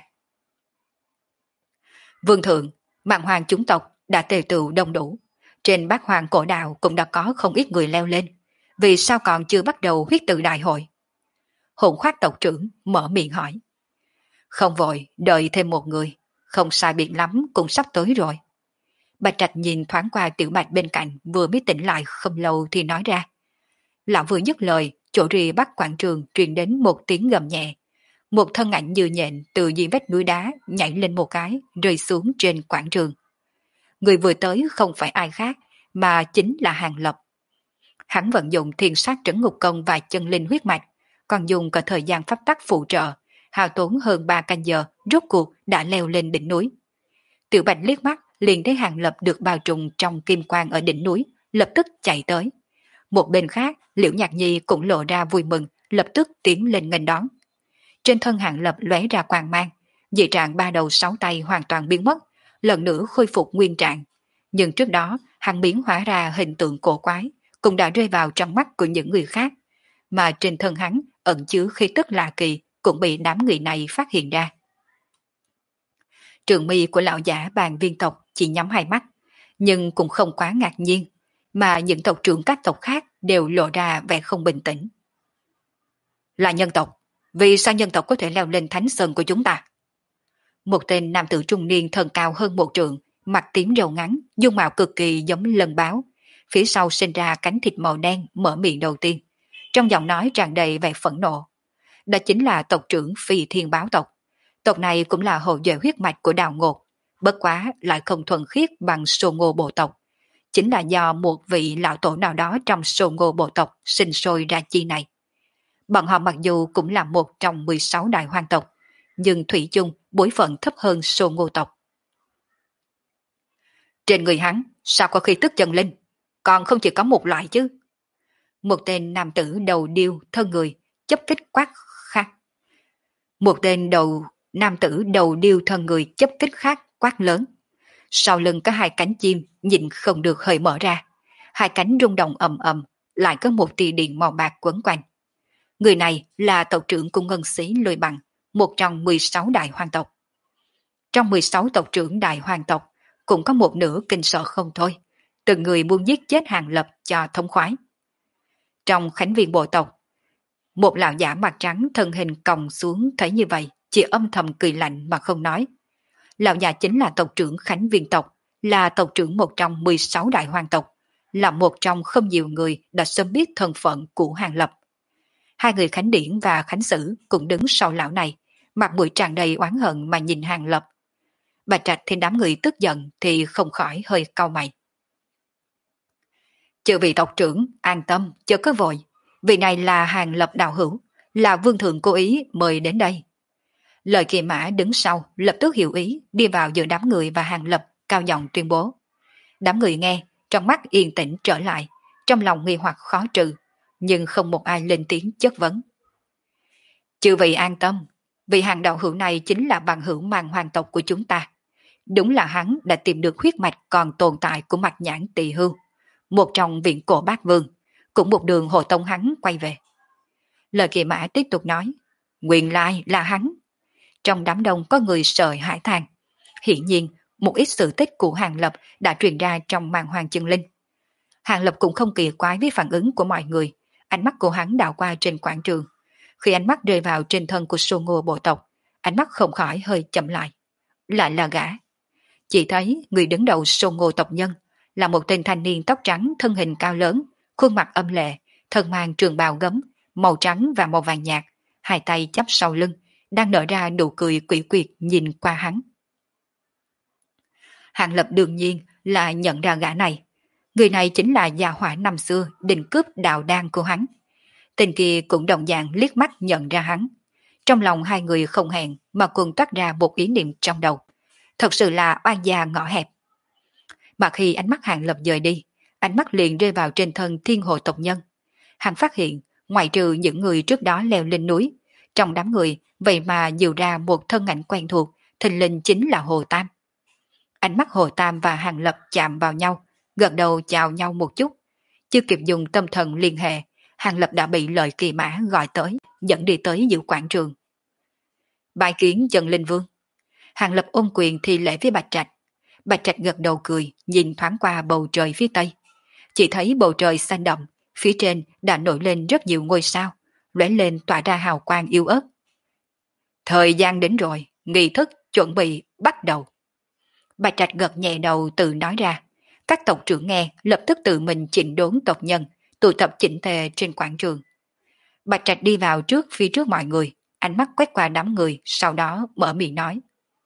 Vương thượng, mạng hoàng chúng tộc đã tề tựu đông đủ, trên bát hoàng cổ đạo cũng đã có không ít người leo lên, vì sao còn chưa bắt đầu huyết tự đại hội? Hồn khoác tộc trưởng mở miệng hỏi. Không vội, đợi thêm một người, không sai biệt lắm cũng sắp tới rồi. Bạch Trạch nhìn thoáng qua Tiểu Bạch bên cạnh vừa mới tỉnh lại không lâu thì nói ra. Lão vừa dứt lời, chỗ rìa bắc quảng trường truyền đến một tiếng gầm nhẹ. Một thân ảnh như nhện từ dưới vách núi đá nhảy lên một cái, rơi xuống trên quảng trường. Người vừa tới không phải ai khác, mà chính là Hàng Lập. Hắn vận dụng thiên sát trấn ngục công và chân linh huyết mạch, còn dùng cả thời gian pháp tắc phụ trợ, hao tốn hơn 3 canh giờ, rốt cuộc đã leo lên đỉnh núi. Tiểu Bạch liếc mắt liền thấy Hàng Lập được bao trùm trong kim quang ở đỉnh núi, lập tức chạy tới. Một bên khác, Liễu Nhạc Nhi cũng lộ ra vui mừng, lập tức tiến lên nghênh đón. Trên thân Hàng Lập lóe ra quang mang, dị trạng 3 đầu 6 tay hoàn toàn biến mất, lần nữa khôi phục nguyên trạng. Nhưng trước đó, hắn biến hóa ra hình tượng cổ quái, cũng đã rơi vào trong mắt của những người khác, mà trên thân hắn ẩn chứa khí tức lạ kỳ cũng bị đám người này phát hiện ra. Trường mi của lão giả Bàn Viên tộc chỉ nhắm hai mắt, nhưng cũng không quá ngạc nhiên, mà những tộc trưởng các tộc khác đều lộ ra vẻ không bình tĩnh. Là nhân tộc, vì sao nhân tộc có thể leo lên thánh sơn của chúng ta? Một tên nam tử trung niên thân cao hơn một trượng, mặt tím râu ngắn, dung mạo cực kỳ giống lân báo, phía sau sinh ra cánh thịt màu đen mở miệng đầu tiên, trong giọng nói tràn đầy vẻ phẫn nộ. Đó chính là tộc trưởng Phi Thiên Báo tộc. Tộc này cũng là hậu duệ huyết mạch của Đào Ngột, bất quá lại không thuần khiết bằng Sô Ngô bộ tộc. Chính là do một vị lão tổ nào đó trong Sô Ngô bộ tộc sinh sôi ra chi này. Bọn họ mặc dù cũng là một trong 16 đại hoang tộc, nhưng thủy chung bối phận thấp hơn Sô Ngô tộc. Trên người hắn, sao có khí tức chân linh? Còn không chỉ có một loại chứ? Một tên nam tử đầu điêu thân người, chấp kích quát khác. Một tên nam tử đầu điêu thân người chấp kích khác quát lớn. Sau lưng có hai cánh chim nhịn không được hơi mở ra. Hai cánh rung động ầm ầm, lại có một tia điện màu bạc quấn quanh. Người này là tộc trưởng của Ngân Sĩ Lôi Bằng, một trong 16 đại hoàng tộc. Trong 16 tộc trưởng đại hoàng tộc, cũng có một nửa kinh sợ không thôi. Từng người muốn giết chết Hàng Lập cho thông khoái. Trong khánh viên bộ tộc, một lão giả mặt trắng thân hình còng xuống thấy như vậy, chỉ âm thầm cười lạnh mà không nói. Lão già chính là tộc trưởng Khánh Viên tộc, là tộc trưởng một trong 16 đại hoàng tộc, là một trong không nhiều người đã sớm biết thân phận của Hàng Lập. Hai người Khánh Điển và Khánh Sử cũng đứng sau lão này, mặt mũi tràn đầy oán hận mà nhìn Hàng Lập. Bạch Trạch thấy đám người tức giận thì không khỏi hơi cau mày. Chư vị tộc trưởng, an tâm, chớ có vội. Vị này là Hàng Lập đạo hữu, là vương thượng cố ý mời đến đây. Lời Kỳ Mã đứng sau lập tức hiểu ý, đi vào giữa đám người và Hàng Lập, cao giọng tuyên bố. Đám người nghe, trong mắt yên tĩnh trở lại, trong lòng nghi hoặc khó trừ, nhưng không một ai lên tiếng chất vấn. Chư vị an tâm, vị Hàng đạo hữu này chính là bằng hữu mang hoàng tộc của chúng ta. Đúng là hắn đã tìm được huyết mạch còn tồn tại của Mạch Nhãn Tỳ Hưu, một trong viện cổ bát vương, cũng một đường hộ tống hắn quay về. Lời Kỳ Mã tiếp tục nói, nguyên lai là hắn. Trong đám đông có người sợ hãi than. Hiển nhiên, một ít sự tích của Hàng Lập đã truyền ra trong màn hoàng chân linh. Hàng Lập cũng không kỳ quái với phản ứng của mọi người, ánh mắt của hắn đảo qua trên quảng trường. Khi ánh mắt rơi vào trên thân của Sô Ngô bộ tộc, ánh mắt không khỏi hơi chậm lại. Lại là gã. Chỉ thấy người đứng đầu Sô Ngô tộc nhân là một tên thanh niên tóc trắng, thân hình cao lớn, khuôn mặt âm lệ, thân mang trường bào gấm, màu trắng và màu vàng nhạt, hai tay chắp sau lưng, đang nở ra nụ cười quỷ quyệt nhìn qua hắn. Hàng Lập đương nhiên là nhận ra gã này. Người này chính là gia hỏa năm xưa định cướp đạo đan của hắn. Tên kia cũng đồng dạng liếc mắt nhận ra hắn. Trong lòng hai người không hẹn mà cùng toát ra một ý niệm trong đầu. Thật sự là oan gia ngõ hẹp. Mà khi ánh mắt Hàng Lập dời đi, ánh mắt liền rơi vào trên thân thiên hồ tộc nhân. Hắn phát hiện, ngoại trừ những người trước đó leo lên núi, trong đám người vậy mà nhiều ra một thân ảnh quen thuộc, thình lình chính là Hồ Tam. Ánh mắt Hồ Tam và Hàng Lập chạm vào nhau, gật đầu chào nhau một chút. Chưa kịp dùng tâm thần liên hệ, Hàng Lập đã bị Lợi Kỳ Mã gọi tới, dẫn đi tới giữa quảng trường. Bái kiến Trần Linh Vương. Hàng Lập ôm quyền thi lễ với Bạch Trạch. Bạch Trạch gật đầu cười, nhìn thoáng qua bầu trời phía tây. Chỉ thấy bầu trời xanh đậm, phía trên đã nổi lên rất nhiều ngôi sao, lóe lên tỏa ra hào quang yếu ớt. Thời gian đến rồi, nghi thức chuẩn bị bắt đầu. Bạch Trạch gật nhẹ đầu tự nói ra. Các tộc trưởng nghe lập tức tự mình chỉnh đốn tộc nhân, tụ tập chỉnh tề trên quảng trường. Bạch Trạch đi vào phía trước mọi người, ánh mắt quét qua đám người, sau đó mở miệng nói.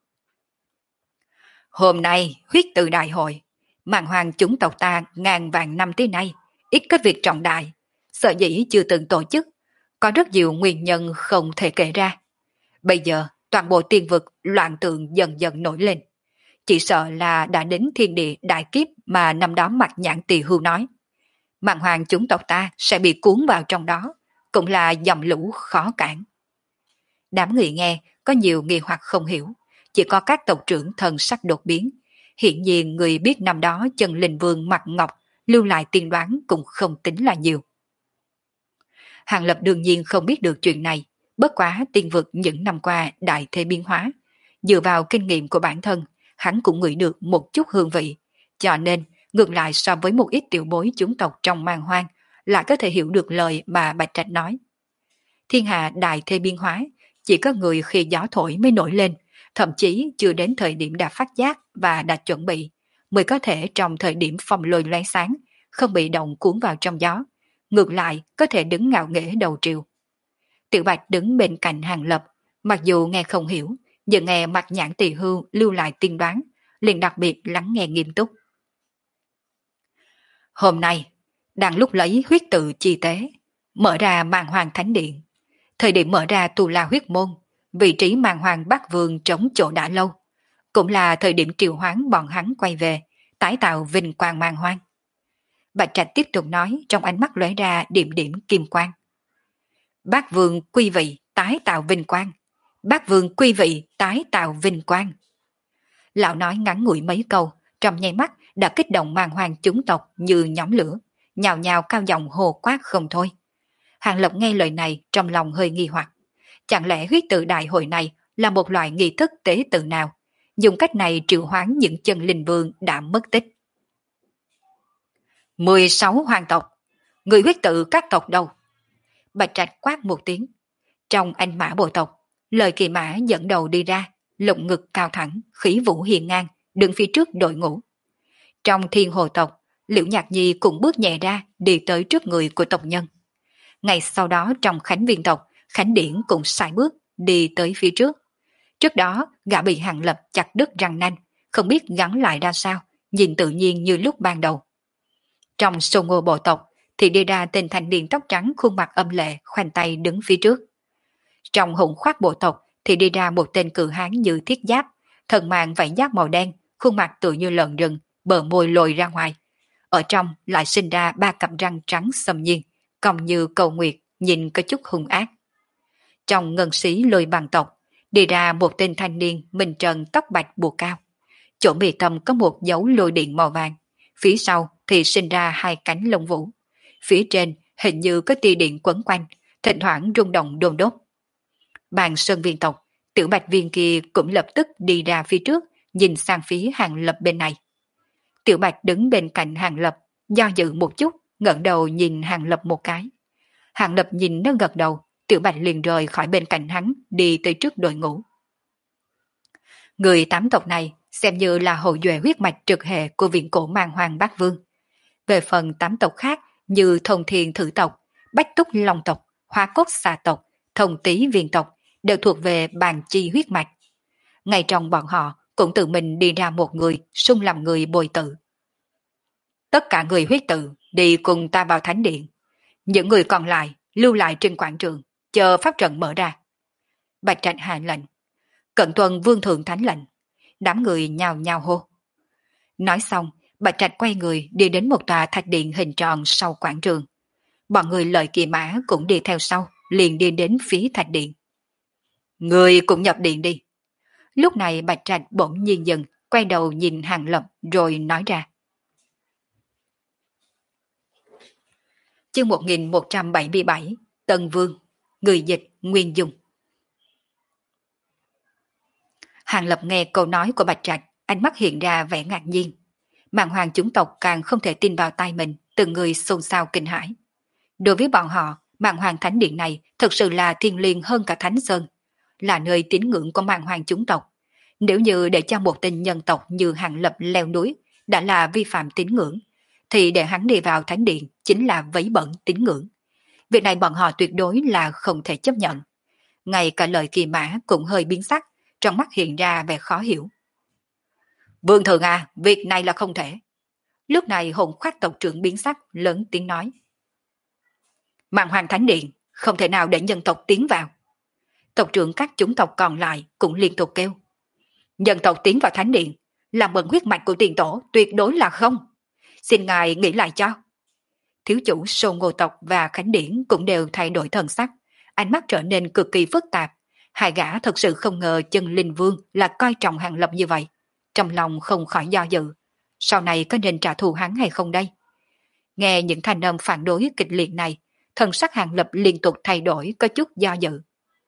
Hôm nay huyết tự đại hội, màn hoàng chúng tộc ta ngàn vạn năm tới nay, ít có việc trọng đại, sở dĩ chưa từng tổ chức, có rất nhiều nguyên nhân không thể kể ra. Bây giờ toàn bộ tiên vực loạn tượng dần dần nổi lên, chỉ sợ là đã đến thiên địa đại kiếp mà năm đó Mạch Nhãn Tỳ Hưu nói. Màn hoàng chúng tộc ta sẽ bị cuốn vào trong đó, cũng là dòng lũ khó cản. Đám người nghe có nhiều nghi hoặc không hiểu, chỉ có các tộc trưởng thần sắc đột biến. Hiện nhiên người biết năm đó Chân Linh Vương Mạc Ngọc lưu lại tiên đoán cũng không tính là nhiều. Hàng Lập đương nhiên không biết được chuyện này, bất quá tiên vực những năm qua đại thế biến hóa. Dựa vào kinh nghiệm của bản thân, hắn cũng ngửi được một chút hương vị, cho nên ngược lại so với một ít tiểu bối chúng tộc trong man hoang, lại có thể hiểu được lời mà Bạch Trạch nói. Thiên hạ đại thế biến hóa, chỉ có người khi gió thổi mới nổi lên, thậm chí chưa đến thời điểm đã phát giác và đã chuẩn bị, mới có thể trong thời điểm phong lôi lóe sáng, không bị động cuốn vào trong gió, ngược lại có thể đứng ngạo nghễ đầu triều. Tiểu Bạch đứng bên cạnh Hàng Lập, mặc dù nghe không hiểu, nhưng nghe Mạch Nhãn Tỳ Hưu lưu lại tiên đoán, liền đặc biệt lắng nghe nghiêm túc. Hôm nay, đang lúc lấy huyết tự chi tế, mở ra màn hoàng thánh điện. Thời điểm mở ra Tu La huyết môn, vị trí màn hoàng Bắc Vương trống chỗ đã lâu, cũng là thời điểm triệu hoán bọn hắn quay về, tái tạo vinh quang màn hoang. Bạch Trạch tiếp tục nói, trong ánh mắt lóe ra điểm điểm kim quang. Bác Vương quy vị tái tạo vinh quang. Bác Vương quy vị tái tạo vinh quang. Lão nói ngắn ngủi mấy câu, trong nháy mắt đã kích động màn hoàng chúng tộc như nhóm lửa, nhào nhào cao giọng hồ quát không thôi. Hàng Lập nghe lời này trong lòng hơi nghi hoặc. Chẳng lẽ huyết tự đại hội này là một loại nghi thức tế tự nào, dùng cách này triệu hoán những chân linh vương đã mất tích? 16 hoàng tộc, người huyết tự các tộc đâu? Bạch Trạch quát một tiếng. Trong anh mã bộ tộc, Lời Kỳ Mã dẫn đầu đi ra, lồng ngực cao thẳng, khí vũ hiên ngang, đứng phía trước đội ngũ. Trong thiên hồ tộc, Liễu Nhạc Nhi cũng bước nhẹ ra đi tới trước người của tộc nhân. Ngay sau đó trong Khánh Viên tộc, Khánh Điển cũng sải bước đi tới phía trước. Trước đó, gã bị Hàng Lập chặt đứt răng nanh, không biết gắn lại ra sao, nhìn tự nhiên như lúc ban đầu. Trong Sô Ngô bộ tộc, thì đi ra tên thanh niên tóc trắng khuôn mặt âm lệ, khoanh tay đứng phía trước. Trong Hùng Khoát bộ tộc, thì đi ra một tên cự hán như thiết giáp, thần màng vảy giáp màu đen, khuôn mặt tựa như lợn rừng, bờ môi lồi ra ngoài. Ở trong lại sinh ra ba cặp răng trắng xâm nhiên, cong như cầu nguyệt, nhìn có chút hung ác. Trong Ngân Sĩ Lôi Bằng tộc, đi ra một tên thanh niên mình trần tóc bạch buộc cao. Chỗ mi tâm có một dấu lôi điện màu vàng, phía sau thì sinh ra hai cánh lông vũ. Phía trên hình như có tia điện quấn quanh, thỉnh thoảng rung động đôn đốt. Bàn Sơn Viên tộc, Tiểu Bạch Viên kia cũng lập tức đi ra phía trước, nhìn sang phía Hàng Lập bên này. Tiểu Bạch đứng bên cạnh Hàng Lập, do dự một chút, ngẩng đầu nhìn Hàng Lập một cái. Hàng Lập nhìn nó gật đầu, Tiểu Bạch liền rời khỏi bên cạnh hắn, đi tới trước đội ngũ. Người tám tộc này xem như là hậu duệ huyết mạch trực hệ của viện cổ Mang Hoàng Bát Vương. Về phần tám tộc khác như Thông Thiên Thử tộc, Bách Túc Long tộc, Hóa Cốt Xà tộc, Thông Tý Viên tộc đều thuộc về bàn chi huyết mạch. Ngay trong bọn họ cũng tự mình đi ra một người xung làm người bồi tự. Tất cả người huyết tự đi cùng ta vào thánh điện. Những người còn lại lưu lại trên quảng trường, chờ pháp trận mở ra. Bạch Trạch hạ lệnh. Cận tuân vương thượng thánh lệnh. Đám người nhào nhào hô. Nói xong, Bạch Trạch quay người đi đến một tòa thạch điện hình tròn sau quảng trường. Bọn người Lợi Kỳ Mã cũng đi theo sau, liền đi đến phía thạch điện. Người cũng nhập điện đi. Lúc này Bạch Trạch bỗng nhiên dừng, quay đầu nhìn Hàng Lập rồi nói ra. Chương 1177, Tân Vương, người dịch Nguyên Dung. Hàng Lập nghe câu nói của Bạch Trạch, ánh mắt hiện ra vẻ ngạc nhiên. Mạn Hoàng chúng tộc càng không thể tin vào tai mình, từng người xôn xao kinh hãi. Đối với bọn họ, Mạn Hoàng Thánh Điện này thực sự là thiêng liêng hơn cả Thánh Sơn, là nơi tín ngưỡng của Mạn Hoàng chúng tộc. Nếu như để cho một tên nhân tộc như Hàng Lập leo núi đã là vi phạm tín ngưỡng, thì để hắn đi vào Thánh Điện chính là vấy bẩn tín ngưỡng. Việc này bọn họ tuyệt đối là không thể chấp nhận. Ngay cả Lợi Kỳ Mã cũng hơi biến sắc, trong mắt hiện ra vẻ khó hiểu. Vương thượng à, việc này là không thể. Lúc này Hồn Khoát tộc trưởng biến sắc, lớn tiếng nói. Mạn Hoàng Thánh Điện không thể nào để nhân tộc tiến vào. Tộc trưởng các chủng tộc còn lại cũng liên tục kêu. Nhân tộc tiến vào Thánh Điện, làm bận huyết mạch của tiền tổ tuyệt đối là không. Xin ngài nghĩ lại cho. Thiếu chủ Sô Ngô tộc và Khánh Điển cũng đều thay đổi thần sắc, ánh mắt trở nên cực kỳ phức tạp. Hai gã thật sự không ngờ chân linh vương là coi trọng Hàng Lập như vậy. Trong lòng không khỏi do dự. Sau này có nên trả thù hắn hay không đây? Nghe những thanh âm phản đối kịch liệt này, thần sắc Hàng Lập liên tục thay đổi, có chút do dự.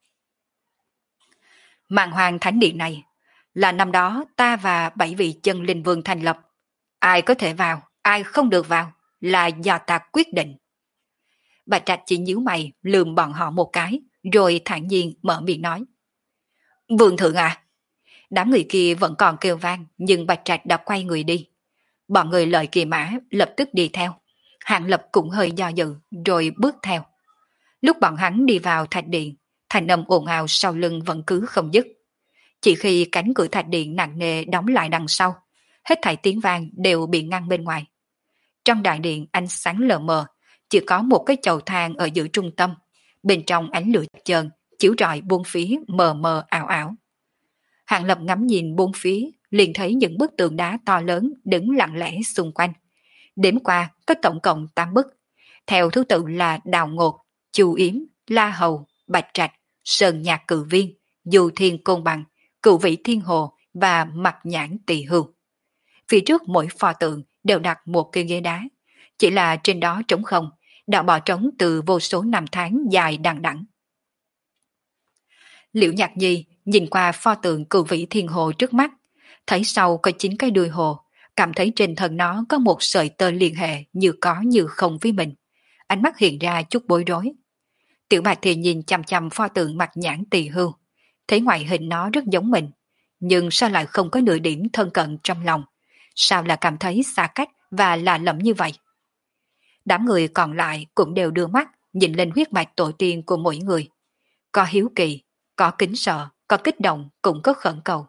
Mạn Hoàng Thánh Điện này là năm đó ta và 7 vị chân linh vương thành lập. Ai có thể vào, ai không được vào là do ta quyết định. Bạch Trạch chỉ nhíu mày lườm bọn họ một cái, rồi thản nhiên mở miệng nói. Vương thượng à! Đám người kia vẫn còn kêu vang, nhưng Bạch Trạch đã quay người đi. Bọn người Lợi Kỳ Mã lập tức đi theo. Hàng Lập cũng hơi do dự, rồi bước theo. Lúc bọn hắn đi vào thạch điện, thành âm ồn ào sau lưng vẫn cứ không dứt. Chỉ khi cánh cửa thạch điện nặng nề đóng lại đằng sau, hết thảy tiếng vang đều bị ngăn bên ngoài. Trong đại điện ánh sáng lờ mờ, chỉ có một cái chầu thang ở giữa trung tâm, bên trong ánh lửa chờn chiếu rọi bốn phía mờ mờ ảo ảo. Hàng Lập ngắm nhìn bốn phía, liền thấy những bức tường đá to lớn đứng lặng lẽ xung quanh. Đếm qua có tổng cộng 8 bức, theo thứ tự là Đào Ngột, Chu Yếm, La Hầu, Bạch Trạch, Sơn Nhạc Cự Viên, Du Thiên Côn Bằng, Cựu Vị Thiên Hồ và Mặt Nhãn Tỳ Hưu. Phía trước mỗi pho tượng đều đặt một cây ghế đá, chỉ là trên đó trống không, đã bỏ trống từ vô số năm tháng dài đằng đẵng. Liễu Nhạc Nhi nhìn qua pho tượng Cựu Vị Thiên Hồ trước mắt, thấy sau có 9 cái đuôi hồ, cảm thấy trên thân nó có một sợi tơ liên hệ như có như không với mình. Ánh mắt hiện ra chút bối rối. Tiểu Bạch thì nhìn chằm chằm pho tượng Mặt Nhãn Tỳ Hưu, thấy ngoại hình nó rất giống mình, nhưng sao lại không có nửa điểm thân cận trong lòng? Sao là cảm thấy xa cách và lạ lẫm như vậy? Đám người còn lại cũng đều đưa mắt nhìn lên huyết mạch tổ tiên của mỗi người. Có hiếu kỳ, có kính sợ, có kích động, cũng có khẩn cầu.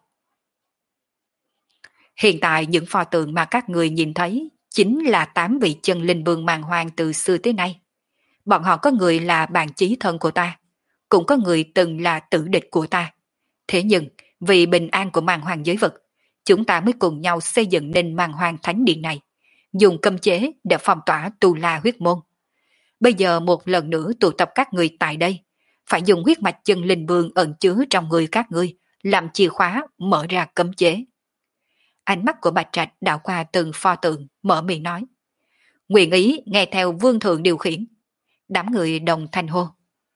Hiện tại những pho tượng mà các người nhìn thấy chính là 8 vị chân linh vương màng hoàng từ xưa tới nay. Bọn họ có người là bạn chí thân của ta, cũng có người từng là tử địch của ta. Thế nhưng, vì bình an của màng hoàng giới vực, chúng ta mới cùng nhau xây dựng nên màng hoàng thánh điện này, dùng cấm chế để phong tỏa Tu La huyết môn. Bây giờ một lần nữa tụ tập các người tại đây, phải dùng huyết mạch chân linh vương ẩn chứa trong người các ngươi, làm chìa khóa mở ra cấm chế. Ánh mắt của Bạch Trạch đảo qua từng pho tượng, mở miệng nói. Nguyện ý nghe theo vương thượng điều khiển. Đám người đồng thanh hô.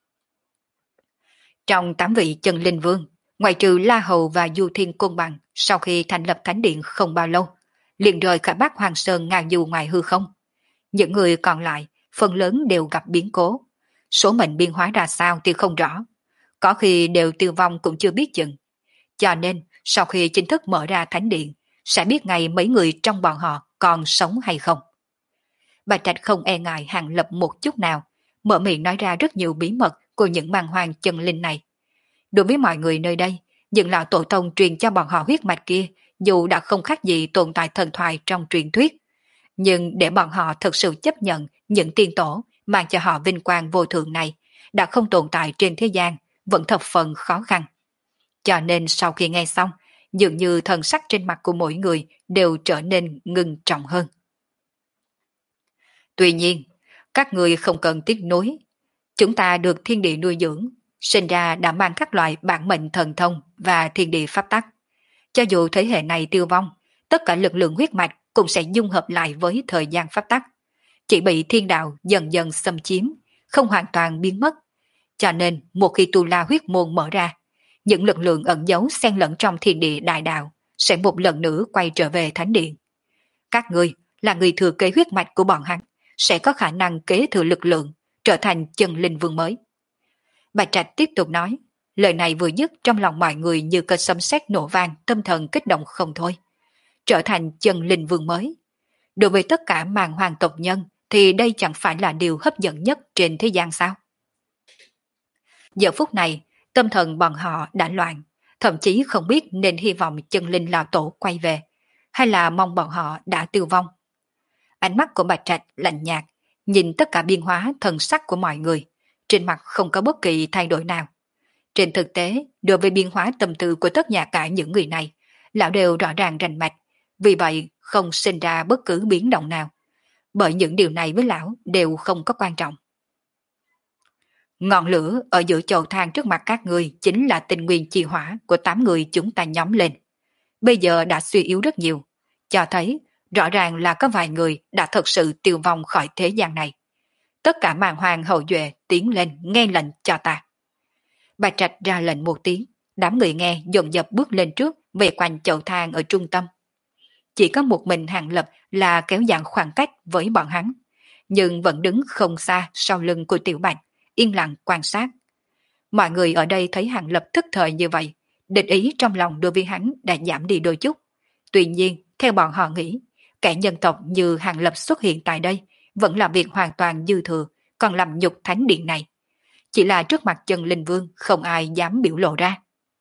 Trong 8 vị chân linh vương, ngoại trừ La Hầu và Du Thiên Côn Bằng, sau khi thành lập thánh điện không bao lâu, liền rời khỏi Bắc Hoàng Sơn ngao du ngoài hư không. Những người còn lại, phần lớn đều gặp biến cố. Số mệnh biến hóa ra sao thì không rõ. Có khi đều tiêu vong cũng chưa biết chừng. Cho nên, sau khi chính thức mở ra thánh điện, sẽ biết ngay mấy người trong bọn họ còn sống hay không. Bạch Trạch không e ngại Hàng Lập một chút nào, mở miệng nói ra rất nhiều bí mật của những màn hoàng chân linh này. Đối với mọi người nơi đây, những lão tổ tông truyền cho bọn họ huyết mạch kia, dù đã không khác gì tồn tại thần thoại trong truyền thuyết, nhưng để bọn họ thực sự chấp nhận những tiên tổ mang cho họ vinh quang vô thượng này đã không tồn tại trên thế gian, vẫn thập phần khó khăn. Cho nên sau khi nghe xong, dường như thần sắc trên mặt của mỗi người đều trở nên ngưng trọng hơn. Tuy nhiên, các người không cần tiếc nuối. Chúng ta được thiên địa nuôi dưỡng, sinh ra đã mang các loại bản mệnh thần thông và thiên địa pháp tắc. Cho dù thế hệ này tiêu vong, tất cả lực lượng huyết mạch cũng sẽ dung hợp lại với thời gian pháp tắc. Chỉ bị thiên đạo dần dần xâm chiếm, không hoàn toàn biến mất. Cho nên một khi Tu La huyết môn mở ra, những lực lượng ẩn giấu xen lẫn trong thiên địa đại đạo sẽ một lần nữa quay trở về thánh điện. Các ngươi là người thừa kế huyết mạch của bọn hắn, sẽ có khả năng kế thừa lực lượng, trở thành chân linh vương mới. Bạch Trạch tiếp tục nói, lời này vừa dứt trong lòng mọi người như cơn sấm sét nổ vang, tâm thần kích động không thôi. Trở thành chân linh vương mới. Đối với tất cả màn hoàng tộc nhân thì đây chẳng phải là điều hấp dẫn nhất trên thế gian sao? Giờ phút này, tâm thần bọn họ đã loạn, thậm chí không biết nên hy vọng chân linh lão tổ quay về, hay là mong bọn họ đã tiêu vong. Ánh mắt của Bạch Trạch lạnh nhạt, nhìn tất cả biến hóa thần sắc của mọi người, trên mặt không có bất kỳ thay đổi nào. Trên thực tế, đối với biến hóa tâm tư của tất cả những người này, lão đều rõ ràng rành mạch, vì vậy không sinh ra bất cứ biến động nào. Bởi những điều này với lão đều không có quan trọng. Ngọn lửa ở giữa chậu than trước mặt các người chính là tình nguyên chi hỏa của 8 người chúng ta nhóm lên. Bây giờ đã suy yếu rất nhiều, cho thấy rõ ràng là có vài người đã thực sự tiêu vong khỏi thế gian này. Tất cả màn hoàng hậu duệ tiến lên nghe lệnh cho ta. Bạch Trạch ra lệnh một tiếng, đám người nghe dồn dập bước lên trước về quanh chậu than ở trung tâm. Chỉ có một mình Hàng Lập là kéo dạng khoảng cách với bọn hắn, nhưng vẫn đứng không xa sau lưng của Tiểu Bạch, yên lặng quan sát. Mọi người ở đây thấy Hàng Lập thức thời như vậy, địch ý trong lòng đối với hắn đã giảm đi đôi chút. Tuy nhiên, theo bọn họ nghĩ, kẻ nhân tộc như Hàng Lập xuất hiện tại đây vẫn là việc hoàn toàn dư thừa, còn làm nhục thánh điện này. Chỉ là trước mặt chân linh vương không ai dám biểu lộ ra.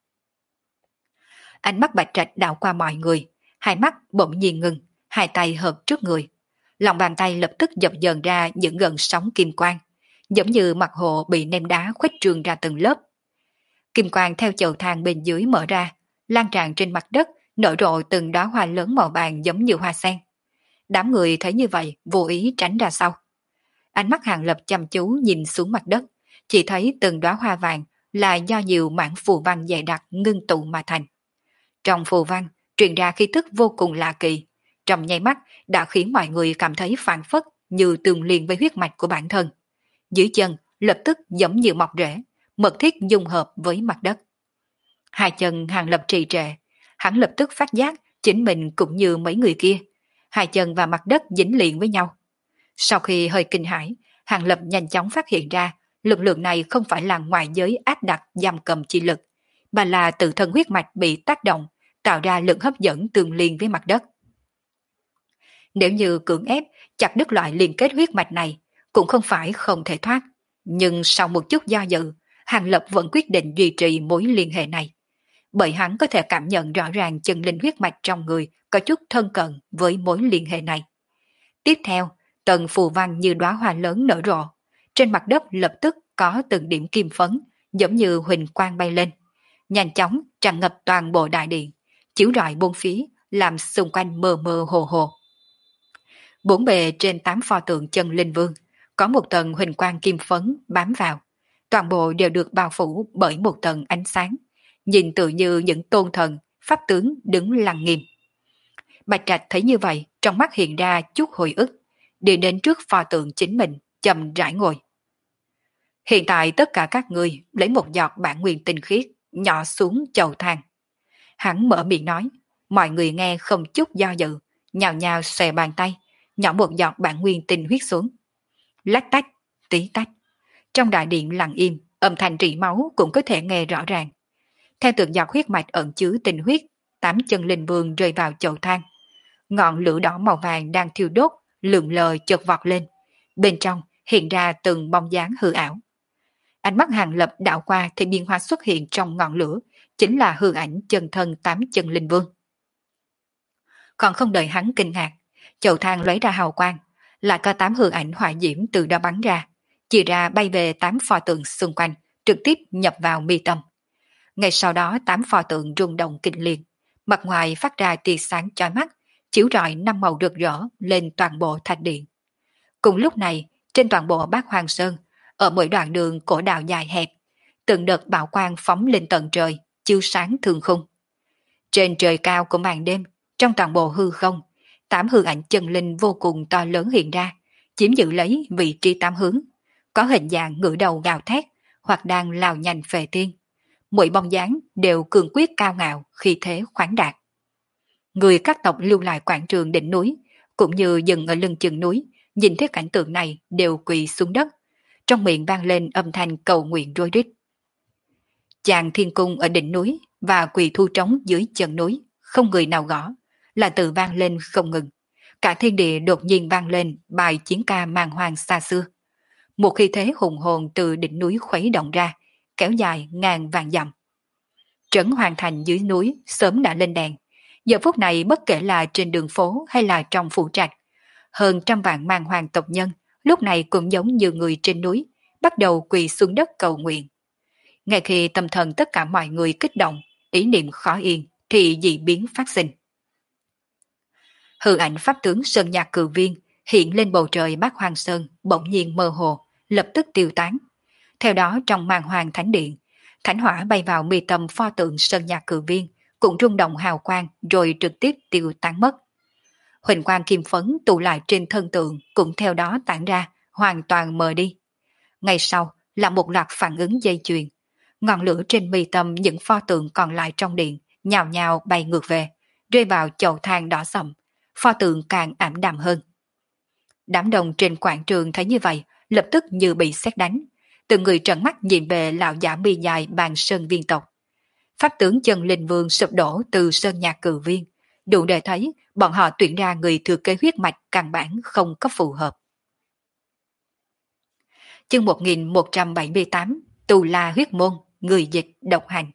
Ánh mắt Bạch Trạch đảo qua mọi người, hai mắt bỗng nhiên ngừng, hai tay hợp trước người. Lòng bàn tay lập tức dập dờn ra những gợn sóng kim quang, giống như mặt hồ bị ném đá khuếch trương ra từng lớp. Kim quang theo chậu than bên dưới mở ra, lan tràn trên mặt đất, nở rộ từng đóa hoa lớn màu vàng giống như hoa sen. Đám người thấy như vậy, vô ý tránh ra sau. Ánh mắt Hàng Lập chăm chú nhìn xuống mặt đất, chỉ thấy từng đóa hoa vàng là do nhiều mảng phù văn dày đặc ngưng tụ mà thành. Trong phù văn truyền ra khí tức vô cùng lạ kỳ, trong nháy mắt đã khiến mọi người cảm thấy phảng phất như tương liên với huyết mạch của bản thân. Dưới chân lập tức giống như mọc rễ, mật thiết dung hợp với mặt đất. Hai chân Hàng Lập trì trệ, hắn lập tức phát giác chính mình cũng như mấy người kia, hai chân và mặt đất dính liền với nhau. Sau khi hơi kinh hãi, Hàng Lập nhanh chóng phát hiện ra lực lượng này không phải là ngoại giới áp đặt giam cầm chi lực, mà là tự thân huyết mạch bị tác động, tạo ra lực hấp dẫn tương liên với mặt đất. Nếu như cưỡng ép chặt đứt loại liên kết huyết mạch này, cũng không phải không thể thoát. Nhưng sau một chút do dự, Hàng Lập vẫn quyết định duy trì mối liên hệ này. Bởi hắn có thể cảm nhận rõ ràng chân linh huyết mạch trong người có chút thân cận với mối liên hệ này. Tiếp theo, tầng phù văn như đóa hoa lớn nở rộ. Trên mặt đất lập tức có từng điểm kim phấn, giống như huỳnh quang bay lên. Nhanh chóng tràn ngập toàn bộ đại điện, chiếu rọi bốn phía, làm xung quanh mờ mờ hồ hồ. Bốn bề trên 8 pho tượng chân linh vương, có một tầng huỳnh quang kim phấn bám vào. Toàn bộ đều được bao phủ bởi một tầng ánh sáng, nhìn tự như những tôn thần, pháp tướng đứng lặng nghiêm. Bạch Trạch thấy như vậy, trong mắt hiện ra chút hồi ức, đi đến trước pho tượng chính mình, chậm rãi ngồi. Hiện tại tất cả các ngươi lấy một giọt bản nguyên tinh khiết, nhỏ xuống chậu than. Hắn mở miệng nói, mọi người nghe không chút do dự, nhào nhào xòe bàn tay, nhỏ một giọt bản nguyên tinh huyết xuống. Lách tách, tí tách. Trong đại điện lặng im, âm thanh rỉ máu cũng có thể nghe rõ ràng. Theo từng giọt huyết mạch ẩn chứa tinh huyết, 8 chân linh vương rơi vào chậu than. Ngọn lửa đỏ màu vàng đang thiêu đốt, lượn lờ chợt vọt lên. Bên trong hiện ra từng bóng dáng hư ảo. Ánh mắt Hàng Lập đảo qua thì biến hóa xuất hiện trong ngọn lửa, chính là hư ảnh chân thân 8 chân linh vương. Còn không đợi hắn kinh ngạc, chậu than lóe ra hào quang, lại có 8 hư ảnh hỏa diễm từ đó bắn ra, chia ra bay về 8 pho tượng xung quanh, trực tiếp nhập vào mi tâm. Ngay sau đó 8 pho tượng rung động kịch liệt, mặt ngoài phát ra tia sáng chói mắt, chiếu rọi 5 màu rực rỡ lên toàn bộ thạch điện. Cùng lúc này, trên toàn bộ Bát Hoang Sơn, ở mỗi đoạn đường cổ đạo dài hẹp, từng đợt bảo quang phóng lên tận trời, chiếu sáng thương khung. Trên trời cao của màn đêm, trong toàn bộ hư không, 8 hư ảnh chân linh vô cùng to lớn hiện ra, chiếm giữ lấy vị trí 8 hướng, có hình dạng ngửa đầu gào thét, hoặc đang lao nhanh về tiên. Mỗi bóng dáng đều cường quyết cao ngạo, khi thế khoáng đạt. Người các tộc lưu lại quảng trường đỉnh núi, cũng như dừng ở lưng chừng núi, nhìn thấy cảnh tượng này đều quỳ xuống đất, trong miệng vang lên âm thanh cầu nguyện rối rít. Chàng thiên cung ở đỉnh núi và quỳ thu trống dưới chân núi, không người nào gõ, là từ vang lên không ngừng. Cả thiên địa đột nhiên vang lên bài chiến ca mang hoang xa xưa. Một khí thế hùng hồn từ đỉnh núi khuấy động ra, kéo dài ngàn vạn dặm. Trấn Hoàng Thành dưới núi sớm đã lên đèn. Giờ phút này bất kể là trên đường phố hay là trong phủ trạch, hơn trăm vạn mang hoàng tộc nhân lúc này cũng giống như người trên núi, bắt đầu quỳ xuống đất cầu nguyện. Ngay khi tâm thần tất cả mọi người kích động, ý niệm khó yên, thì dị biến phát sinh. Hư ảnh pháp tướng Sơn Nhạc Cự Viên hiện lên bầu trời Bát Hoang Sơn bỗng nhiên mơ hồ, lập tức tiêu tán. Theo đó trong màn hoàng thánh điện, thánh hỏa bay vào mi tâm pho tượng Sơn Nhạc Cự Viên, cũng rung động hào quang rồi trực tiếp tiêu tán mất. Huỳnh quang kim phấn tụ lại trên thân tượng cũng theo đó tản ra, hoàn toàn mờ đi. Ngay sau là một loạt phản ứng dây chuyền. Ngọn lửa trên mi tâm những pho tượng còn lại trong điện nhào nhào bay ngược về, rơi vào chậu than đỏ sậm, pho tượng càng ảm đạm hơn. Đám đông trên quảng trường thấy như vậy, lập tức như bị sét đánh, từng người trợn mắt nhìn về lão giả mi dài bàn sơn viên tộc. Pháp tướng chân linh vương sụp đổ từ Sơn Nhạc Cự Viên, đủ để thấy bọn họ tuyển ra người thừa kế huyết mạch căn bản không có phù hợp. Chương 1178, Tù La huyết môn, người dịch độc hành.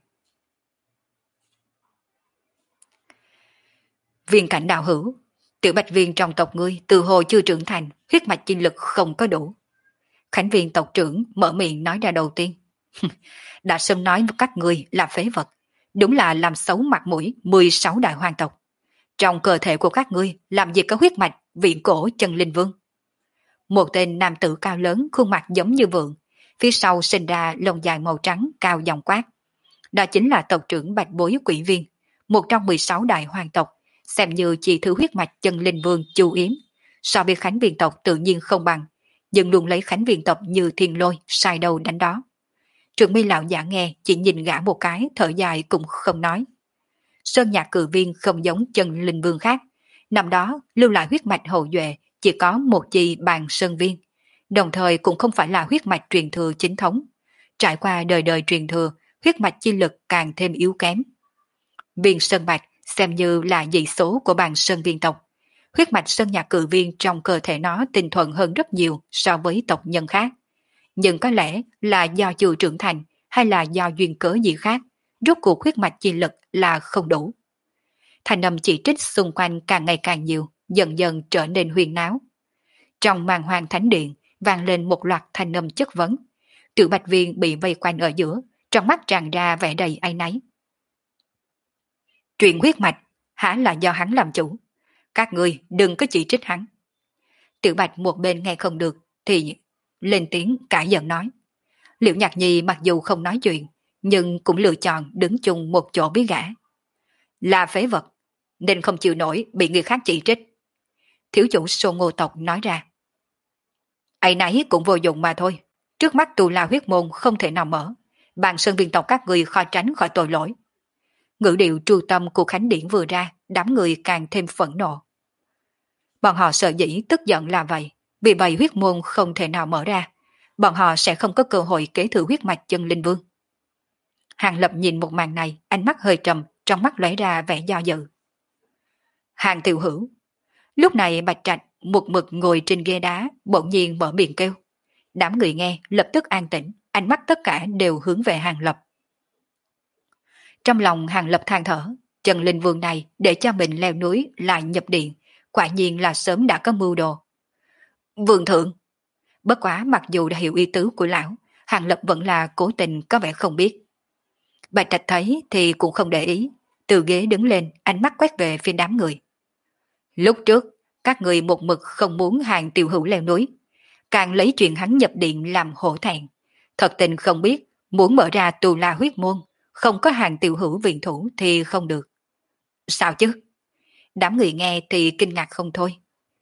Viên cảnh đạo hữu, tiểu bạch viên trong tộc ngươi từ hồ chưa trưởng thành, huyết mạch chi lực không có đủ. Khánh viên tộc trưởng mở miệng nói ra đầu tiên. Đã sớm nói với các ngươi là phế vật, đúng là làm xấu mặt mũi 16 đại hoàng tộc. Trong cơ thể của các ngươi làm gì có huyết mạch viện cổ chân linh vương. Một tên nam tử cao lớn, khuôn mặt giống như vượn, phía sau sinh ra lông dài màu trắng cao dòng quát. Đó chính là tộc trưởng Bạch Bối Quỷ Viên, một trong 16 đại hoàng tộc, xem như chỉ thứ huyết mạch chân linh vương Chu Yếm. So với Khánh viên tộc tự nhiên không bằng, nhưng luôn lấy Khánh viên tộc như thiên lôi, sai đầu đánh đó. Trường mi lão giả nghe, chỉ nhìn gã một cái, thở dài cũng không nói. Sơn Nhạc Cự Viên không giống chân linh vương khác, năm đó lưu lại huyết mạch hậu duệ chỉ có một chi bàn sơn viên, đồng thời cũng không phải là huyết mạch truyền thừa chính thống. Trải qua đời đời truyền thừa, huyết mạch chi lực càng thêm yếu kém. Viên Sơn Bạch xem như là dị số của bàn sơn viên tộc. Huyết mạch sơn nhạc cự viên trong cơ thể nó tinh thuần hơn rất nhiều so với tộc nhân khác. Nhưng có lẽ là do chưa trưởng thành hay là do duyên cớ gì khác, rốt cuộc huyết mạch chi lực là không đủ. Thanh âm chỉ trích xung quanh càng ngày càng nhiều, dần dần trở nên huyền náo. Trong màn hoàng thánh điện vang lên một loạt thanh âm chất vấn. Tiểu Bạch Viên bị vây quanh ở giữa, trong mắt tràn ra vẻ đầy áy náy. Chuyện huyết mạch hả là do hắn làm chủ. Các ngươi đừng có chỉ trích hắn. Tiểu Bạch một bên nghe không được thì lên tiếng cãi giận nói. Liễu Nhạc Nhi mặc dù không nói chuyện, nhưng cũng lựa chọn đứng chung một chỗ với gã. Là phế vật, nên không chịu nổi bị người khác chỉ trích. Thiếu chủ Sô Ngô tộc nói ra. Ấy nấy cũng vô dụng mà thôi. Trước mắt Tu La huyết môn không thể nào mở. Bàn sơn viên tộc các người khó tránh khỏi tội lỗi. Ngữ điệu tru tâm của Khánh Điển vừa ra, đám người càng thêm phẫn nộ. Bọn họ sợ dĩ tức giận là vậy, vì vậy huyết môn không thể nào mở ra. Bọn họ sẽ không có cơ hội kế thừa huyết mạch chân linh vương. Hàng Lập nhìn một màn này, ánh mắt hơi trầm, trong mắt lóe ra vẻ do dự. Hàng Tiểu Hữu. Lúc này Bạch Trạch một mực ngồi trên ghế đá, bỗng nhiên mở miệng kêu. Đám người nghe lập tức an tĩnh, ánh mắt tất cả đều hướng về Hàng Lập. Trong lòng Hàng Lập than thở, chân linh vương này để cho mình leo núi lại nhập điện, quả nhiên là sớm đã có mưu đồ. Vương thượng. Bất quá mặc dù đã hiểu ý tứ của lão, Hàng Lập vẫn là cố tình có vẻ không biết. Bạch Trạch thấy thì cũng không để ý, từ ghế đứng lên, ánh mắt quét về phía đám người. Lúc trước, các người một mực không muốn Hàng Tiểu Hữu leo núi, càng lấy chuyện hắn nhập điện làm hổ thẹn. Thật tình không biết, muốn mở ra Tu La huyết môn, không có Hàng Tiểu Hữu viện thủ thì không được. Sao chứ? Đám người nghe thì kinh ngạc không thôi.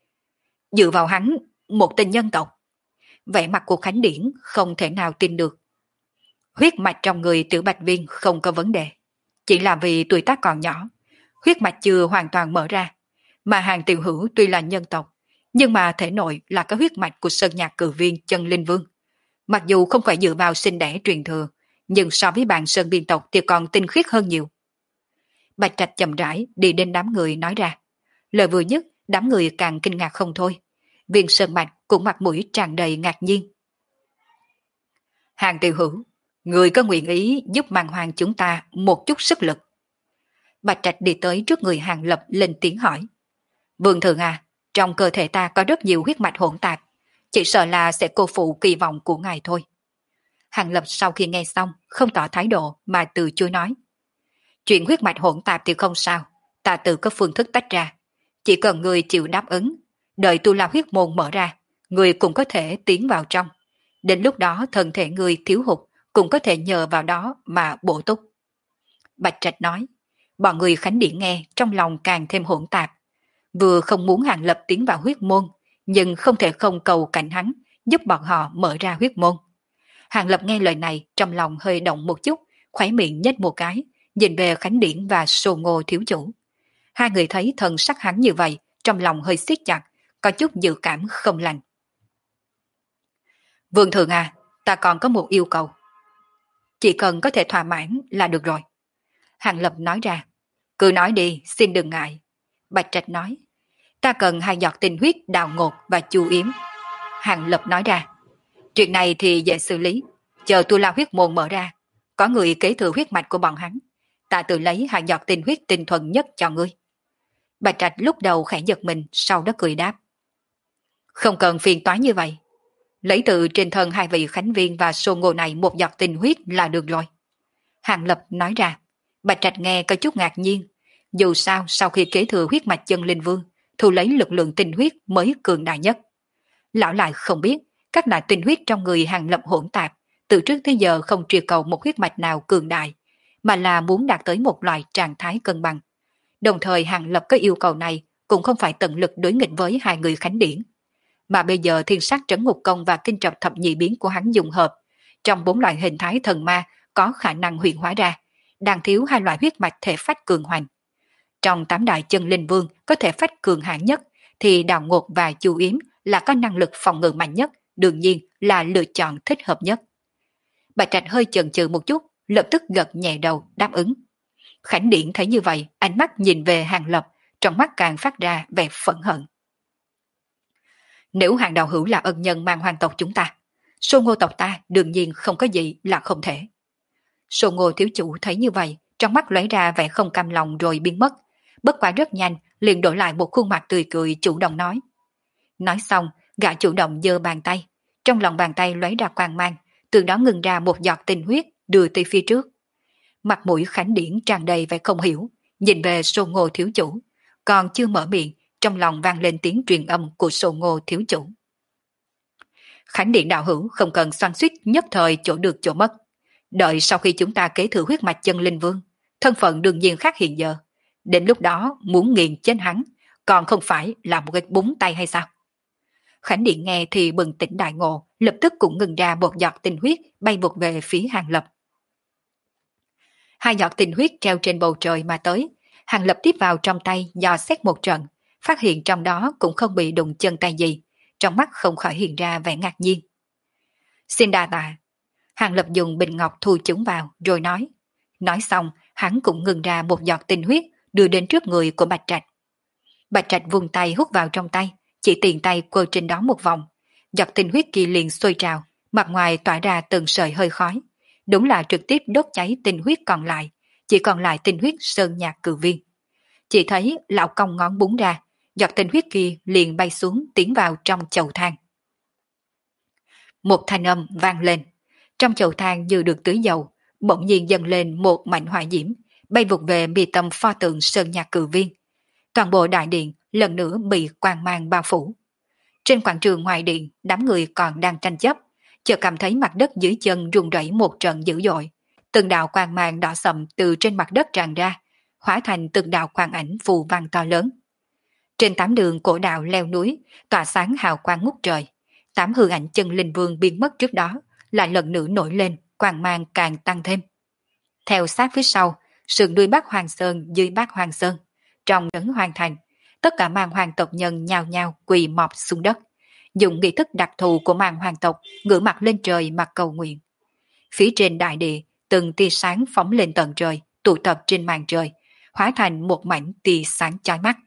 Dựa vào hắn, một tên nhân tộc. Vẻ mặt của Khánh Điển không thể nào tin được. Huyết mạch trong người Tiểu Bạch Viên không có vấn đề. Chỉ là vì tuổi tác còn nhỏ, huyết mạch chưa hoàn toàn mở ra. Mà Hàng Tiểu Hữu tuy là nhân tộc, nhưng mà thể nội là có huyết mạch của Sơn Nhạc Cự Viên chân linh vương. Mặc dù không phải dựa vào sinh đẻ truyền thừa, nhưng so với bàn Sơn Biên tộc thì còn tinh khiết hơn nhiều. Bạch Trạch chậm rãi đi đến đám người nói ra. Lời vừa nhất, đám người càng kinh ngạc không thôi. Viên Sơn Mạch cũng mặt mũi tràn đầy ngạc nhiên. Hàng Tiểu Hữu, người có nguyện ý giúp Màn Hoàng chúng ta một chút sức lực. Bạch Trạch đi tới trước người Hàng Lập lên tiếng hỏi. Vương thượng à, trong cơ thể ta có rất nhiều huyết mạch hỗn tạp, chỉ sợ là sẽ cô phụ kỳ vọng của ngài thôi. Hàng Lập sau khi nghe xong, không tỏ thái độ mà từ chối nói. Chuyện huyết mạch hỗn tạp thì không sao, ta tự có phương thức tách ra. Chỉ cần người chịu đáp ứng, đợi Tu La huyết môn mở ra, người cũng có thể tiến vào trong. Đến lúc đó thân thể người thiếu hụt cũng có thể nhờ vào đó mà bổ túc. Bạch Trạch nói, bọn người Khánh Điển nghe trong lòng càng thêm hỗn tạp. Vừa không muốn Hàng Lập tiến vào huyết môn, nhưng không thể không cầu cảnh hắn giúp bọn họ mở ra huyết môn. Hàng Lập nghe lời này trong lòng hơi động một chút, khóe miệng nhếch một cái, nhìn về Khánh Điển và Sô Ngô thiếu chủ. Hai người thấy thần sắc hắn như vậy, trong lòng hơi siết chặt, có chút dự cảm không lành. Vương thượng à, ta còn có một yêu cầu. Chỉ cần có thể thỏa mãn là được rồi. Hàng Lập nói ra. Cứ nói đi, xin đừng ngại. Bạch Trạch nói. Ta cần 2 giọt tinh huyết Đào Ngột và Chu Yếm. Hàng Lập nói ra. Chuyện này thì dễ xử lý. Chờ Tu La huyết môn mở ra, có người kế thừa huyết mạch của bọn hắn. Ta tự lấy 2 giọt tinh huyết tinh thuần nhất cho ngươi. Bạch Trạch lúc đầu khẽ giật mình, sau đó cười đáp. Không cần phiền toái như vậy. Lấy từ trên thân 2 vị Khánh Viên và Sô Ngô này 1 giọt tinh huyết là được rồi. Hàng Lập nói ra. Bạch Trạch nghe có chút ngạc nhiên. Dù sao sau khi kế thừa huyết mạch chân linh vương, thu lấy lực lượng tinh huyết mới cường đại nhất. Lão lại không biết, các loại tinh huyết trong người Hàng Lập hỗn tạp, từ trước tới giờ không truy cầu một huyết mạch nào cường đại, mà là muốn đạt tới một loại trạng thái cân bằng. Đồng thời Hàng Lập có yêu cầu này cũng không phải tận lực đối nghịch với 2 người Khánh Điển. Mà bây giờ thiên sát trấn ngục công và kinh trập thập nhị biến của hắn dùng hợp, trong 4 loại hình thái thần ma có khả năng huyện hóa ra, đang thiếu 2 loại huyết mạch thể phách cường hoành. Trong 8 đại chân linh vương có thể phách cường hãn nhất, thì Đào Ngột và Chu Yếm là có năng lực phòng ngự mạnh nhất, đương nhiên là lựa chọn thích hợp nhất. Bạch Trạch hơi chần chừ một chút, lập tức gật nhẹ đầu đáp ứng. Khánh Điển thấy như vậy, ánh mắt nhìn về Hàng Lập, trong mắt càng phát ra vẻ phẫn hận. Nếu Hàng đạo hữu là ân nhân mang hoàng tộc chúng ta, Sô Ngô tộc ta đương nhiên không có gì là không thể. Sô Ngô thiếu chủ thấy như vậy, trong mắt lóe ra vẻ không cam lòng rồi biến mất. Bất quá rất nhanh, liền đổi lại một khuôn mặt tươi cười chủ động nói. Nói xong, gã chủ động giơ bàn tay. Trong lòng bàn tay lóe ra quang mang, từ đó ngừng ra một giọt tinh huyết đưa tới phía trước. Mặt mũi Khánh Điển tràn đầy vẻ không hiểu, nhìn về Sô Ngô thiếu chủ. Còn chưa mở miệng, trong lòng vang lên tiếng truyền âm của Sô Ngô thiếu chủ. Khánh Điện đạo hữu không cần xoắn xuýt nhất thời chỗ được chỗ mất. Đợi sau khi chúng ta kế thừa huyết mạch chân linh vương, thân phận đương nhiên khác hiện giờ. Đến lúc đó muốn nghiền chết hắn, còn không phải là một cái búng tay hay sao? Khánh Điện nghe thì bừng tỉnh đại ngộ, lập tức cũng ngừng ra một giọt tinh huyết bay vụt về phía Hàng Lập. Hai giọt tinh huyết treo trên bầu trời mà tới, Hàng Lập tiếp vào trong tay dò xét một trận, phát hiện trong đó cũng không bị đụng chân tay gì, trong mắt không khỏi hiện ra vẻ ngạc nhiên. Xin đa tạ. Hàng Lập dùng bình ngọc thu chúng vào rồi nói. Nói xong, hắn cũng ngừng ra một giọt tinh huyết đưa đến trước người của Bạch Trạch. Bạch Trạch vùng tay hút vào trong tay, chỉ tiền tay quơ trên đó một vòng. Giọt tinh huyết kia liền sôi trào, mặt ngoài tỏa ra từng sợi hơi khói. Đúng là trực tiếp đốt cháy tinh huyết còn lại, chỉ còn lại tinh huyết sơn nhạc cử viên. Chỉ thấy lão cong ngón búng ra, giọt tinh huyết kia liền bay xuống tiến vào trong chậu than. Một thanh âm vang lên, trong chậu than như được tưới dầu, bỗng nhiên dâng lên một mảnh hỏa diễm, bay vụt về mi tâm pho tượng sơn nhạc cử viên. Toàn bộ đại điện lần nữa bị quang mang bao phủ. Trên quảng trường ngoài điện, đám người còn đang tranh chấp, chợt cảm thấy mặt đất dưới chân rung rẩy một trận dữ dội. Từng đạo quang mang đỏ sậm từ trên mặt đất tràn ra, hóa thành từng đạo quang ảnh phù văn to lớn. Trên 8 đường cổ đạo leo núi, tỏa sáng hào quang ngút trời. 8 hư ảnh chân linh vương biến mất trước đó, lại lần nữa nổi lên, quang mang càng tăng thêm. Theo sát phía sau, sườn đuôi Bắc Hoàng Sơn dưới Bắc Hoàng Sơn, trong trấn Hoàng Thành, tất cả màn hoàng tộc nhân nhao nhao quỳ mọp xuống đất, dùng nghi thức đặc thù của màn hoàng tộc ngửa mặt lên trời mà cầu nguyện. Phía trên đại địa, từng tia sáng phóng lên tận trời, tụ tập trên màn trời, hóa thành một mảnh tia sáng chói mắt.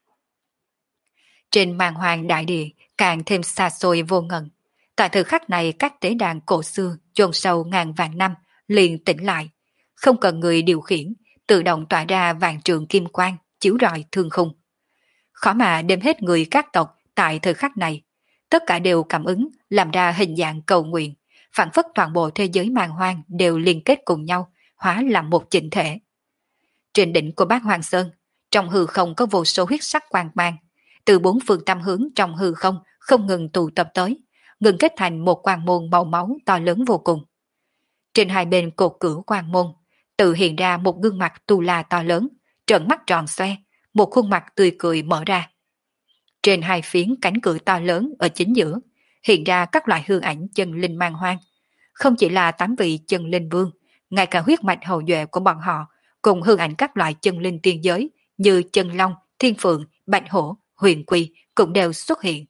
Trên màn hoàng đại địa càng thêm xa xôi vô ngần. Tại thời khắc này, các tế đàn cổ xưa chôn sâu ngàn vạn năm liền tỉnh lại, không cần người điều khiển, tự động tỏa ra vạn trường kim quang chiếu rọi thương khung. Khó mà đếm hết người các tộc tại thời khắc này, tất cả đều cảm ứng làm ra hình dạng cầu nguyện, phản phất toàn bộ thế giới màn hoang đều liên kết cùng nhau, hóa làm một chỉnh thể. Trên đỉnh của Bát Hoàng Sơn, trong hư không có vô số huyết sắc quang mang, từ bốn phương tám hướng trong hư không ngừng tụ tập tới, ngừng kết thành một quang môn màu máu to lớn vô cùng. Trên hai bên cột cửa quang môn, tự hiện ra một gương mặt tu la to lớn, trợn mắt tròn xoe, một khuôn mặt tươi cười mở ra. Trên hai phiến cánh cửa to lớn ở chính giữa, hiện ra các loại hư ảnh chân linh mang hoang. Không chỉ là 8 vị chân linh vương, ngay cả huyết mạch hậu duệ của bọn họ, cùng hư ảnh các loại chân linh tiên giới như chân long, thiên phượng, bạch hổ, huyền quỳ cũng đều xuất hiện.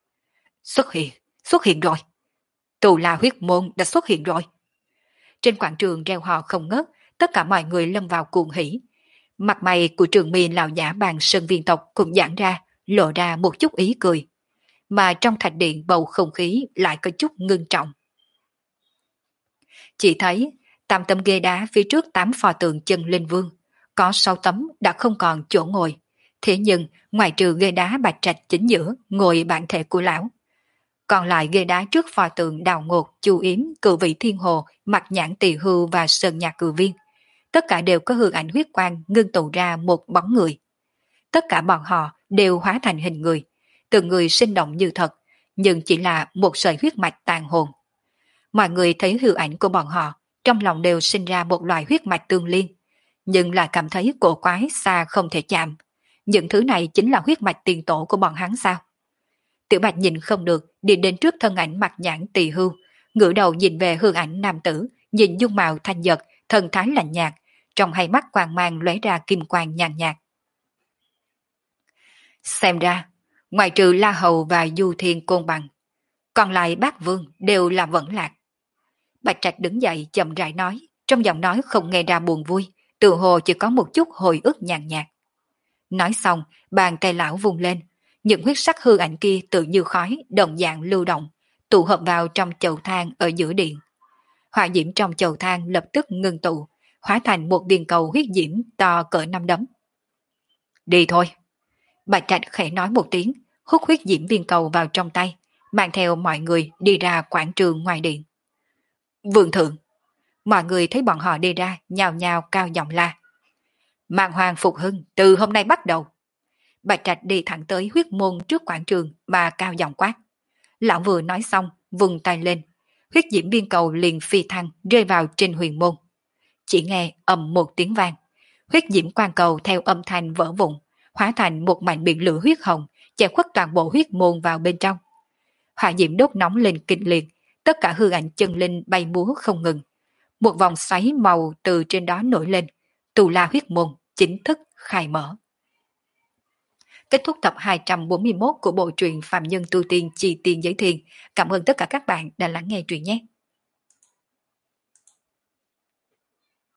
Xuất hiện rồi. Tù La huyết môn đã xuất hiện rồi. Trên quảng trường reo hò không ngớt, tất cả mọi người lâm vào cuồng hỉ. Mặt mày của Trường Mi lão giả bàn sơn viên tộc cũng giãn ra, lộ ra một chút ý cười. Mà trong thạch điện bầu không khí lại có chút ngưng trọng. Chỉ thấy 8 tấm ghế đá phía trước 8 pho tượng chân linh vương, có 6 tấm đã không còn chỗ ngồi. Thế nhưng ngoài trừ ghế đá Bạch Trạch chính giữa ngồi bản thể của lão, còn lại ghế đá trước pho tượng Đào Ngột, Chu Yếm, Cự Vị Thiên Hồ, Mặt Nhãn Tỳ Hưu và Sơn Nhạc Cự Viên, tất cả đều có hư ảnh huyết quang ngưng tụ ra một bóng người. Tất cả bọn họ đều hóa thành hình người, từng người sinh động như thật, nhưng chỉ là một sợi huyết mạch tàn hồn. Mọi người thấy hư ảnh của bọn họ, trong lòng đều sinh ra một loại huyết mạch tương liên, nhưng lại cảm thấy cổ quái xa không thể chạm. Những thứ này chính là huyết mạch tiền tổ của bọn hắn sao? Tiểu Bạch nhìn không được, đi đến trước thân ảnh Mặt Nhãn Tỳ Hưu, ngửa đầu nhìn về hư ảnh nam tử, nhìn dung mạo thanh nhật, thần thái lạnh nhạt, trong hai mắt quang mang lóe ra kim quang nhàn nhạt. Xem ra, ngoài trừ La Hầu và Du Thiên Côn Bằng, còn lại Bát Vương đều là vẫn lạc. Bạch Trạch đứng dậy chậm rãi nói, trong giọng nói không nghe ra buồn vui, tự hồ chỉ có một chút hồi ức nhàn nhạt. Nói xong, bàn tay lão vung lên, những huyết sắc hư ảnh kia tự như khói, đồng dạng lưu động, tụ hợp vào trong chậu than ở giữa điện. Hỏa diễm trong chậu than lập tức ngừng tụ, hóa thành một viên cầu huyết diễm to cỡ năm đấm. Đi thôi. Bạch Trạch khẽ nói một tiếng, hút huyết diễm viên cầu vào trong tay, mang theo mọi người đi ra quảng trường ngoài điện. Vương thượng. Mọi người thấy bọn họ đi ra, nhào nhào cao giọng la. Màn hoàng phục hưng từ hôm nay bắt đầu. Bạch Trạch đi thẳng tới huyết môn trước quảng trường mà cao giọng quát. Lão vừa nói xong, vùng tay lên. Huyết diễm viên cầu liền phi thăng rơi vào trên huyền môn. Chỉ nghe ầm một tiếng vang. Huyết diễm quang cầu theo âm thanh vỡ vụn, hóa thành một mảnh biển lửa huyết hồng, che khuất toàn bộ huyết môn vào bên trong. Hỏa diễm đốt nóng lên kịch liệt, tất cả hư ảnh chân linh bay múa không ngừng. Một vòng xoáy màu từ trên đó nổi lên, Tù La huyết môn chính thức khai mở. Kết thúc tập 241 của bộ truyện Phạm Nhân Tu Tiên Chi Tiên Giới Thiền. Cảm ơn tất cả các bạn đã lắng nghe truyện nhé.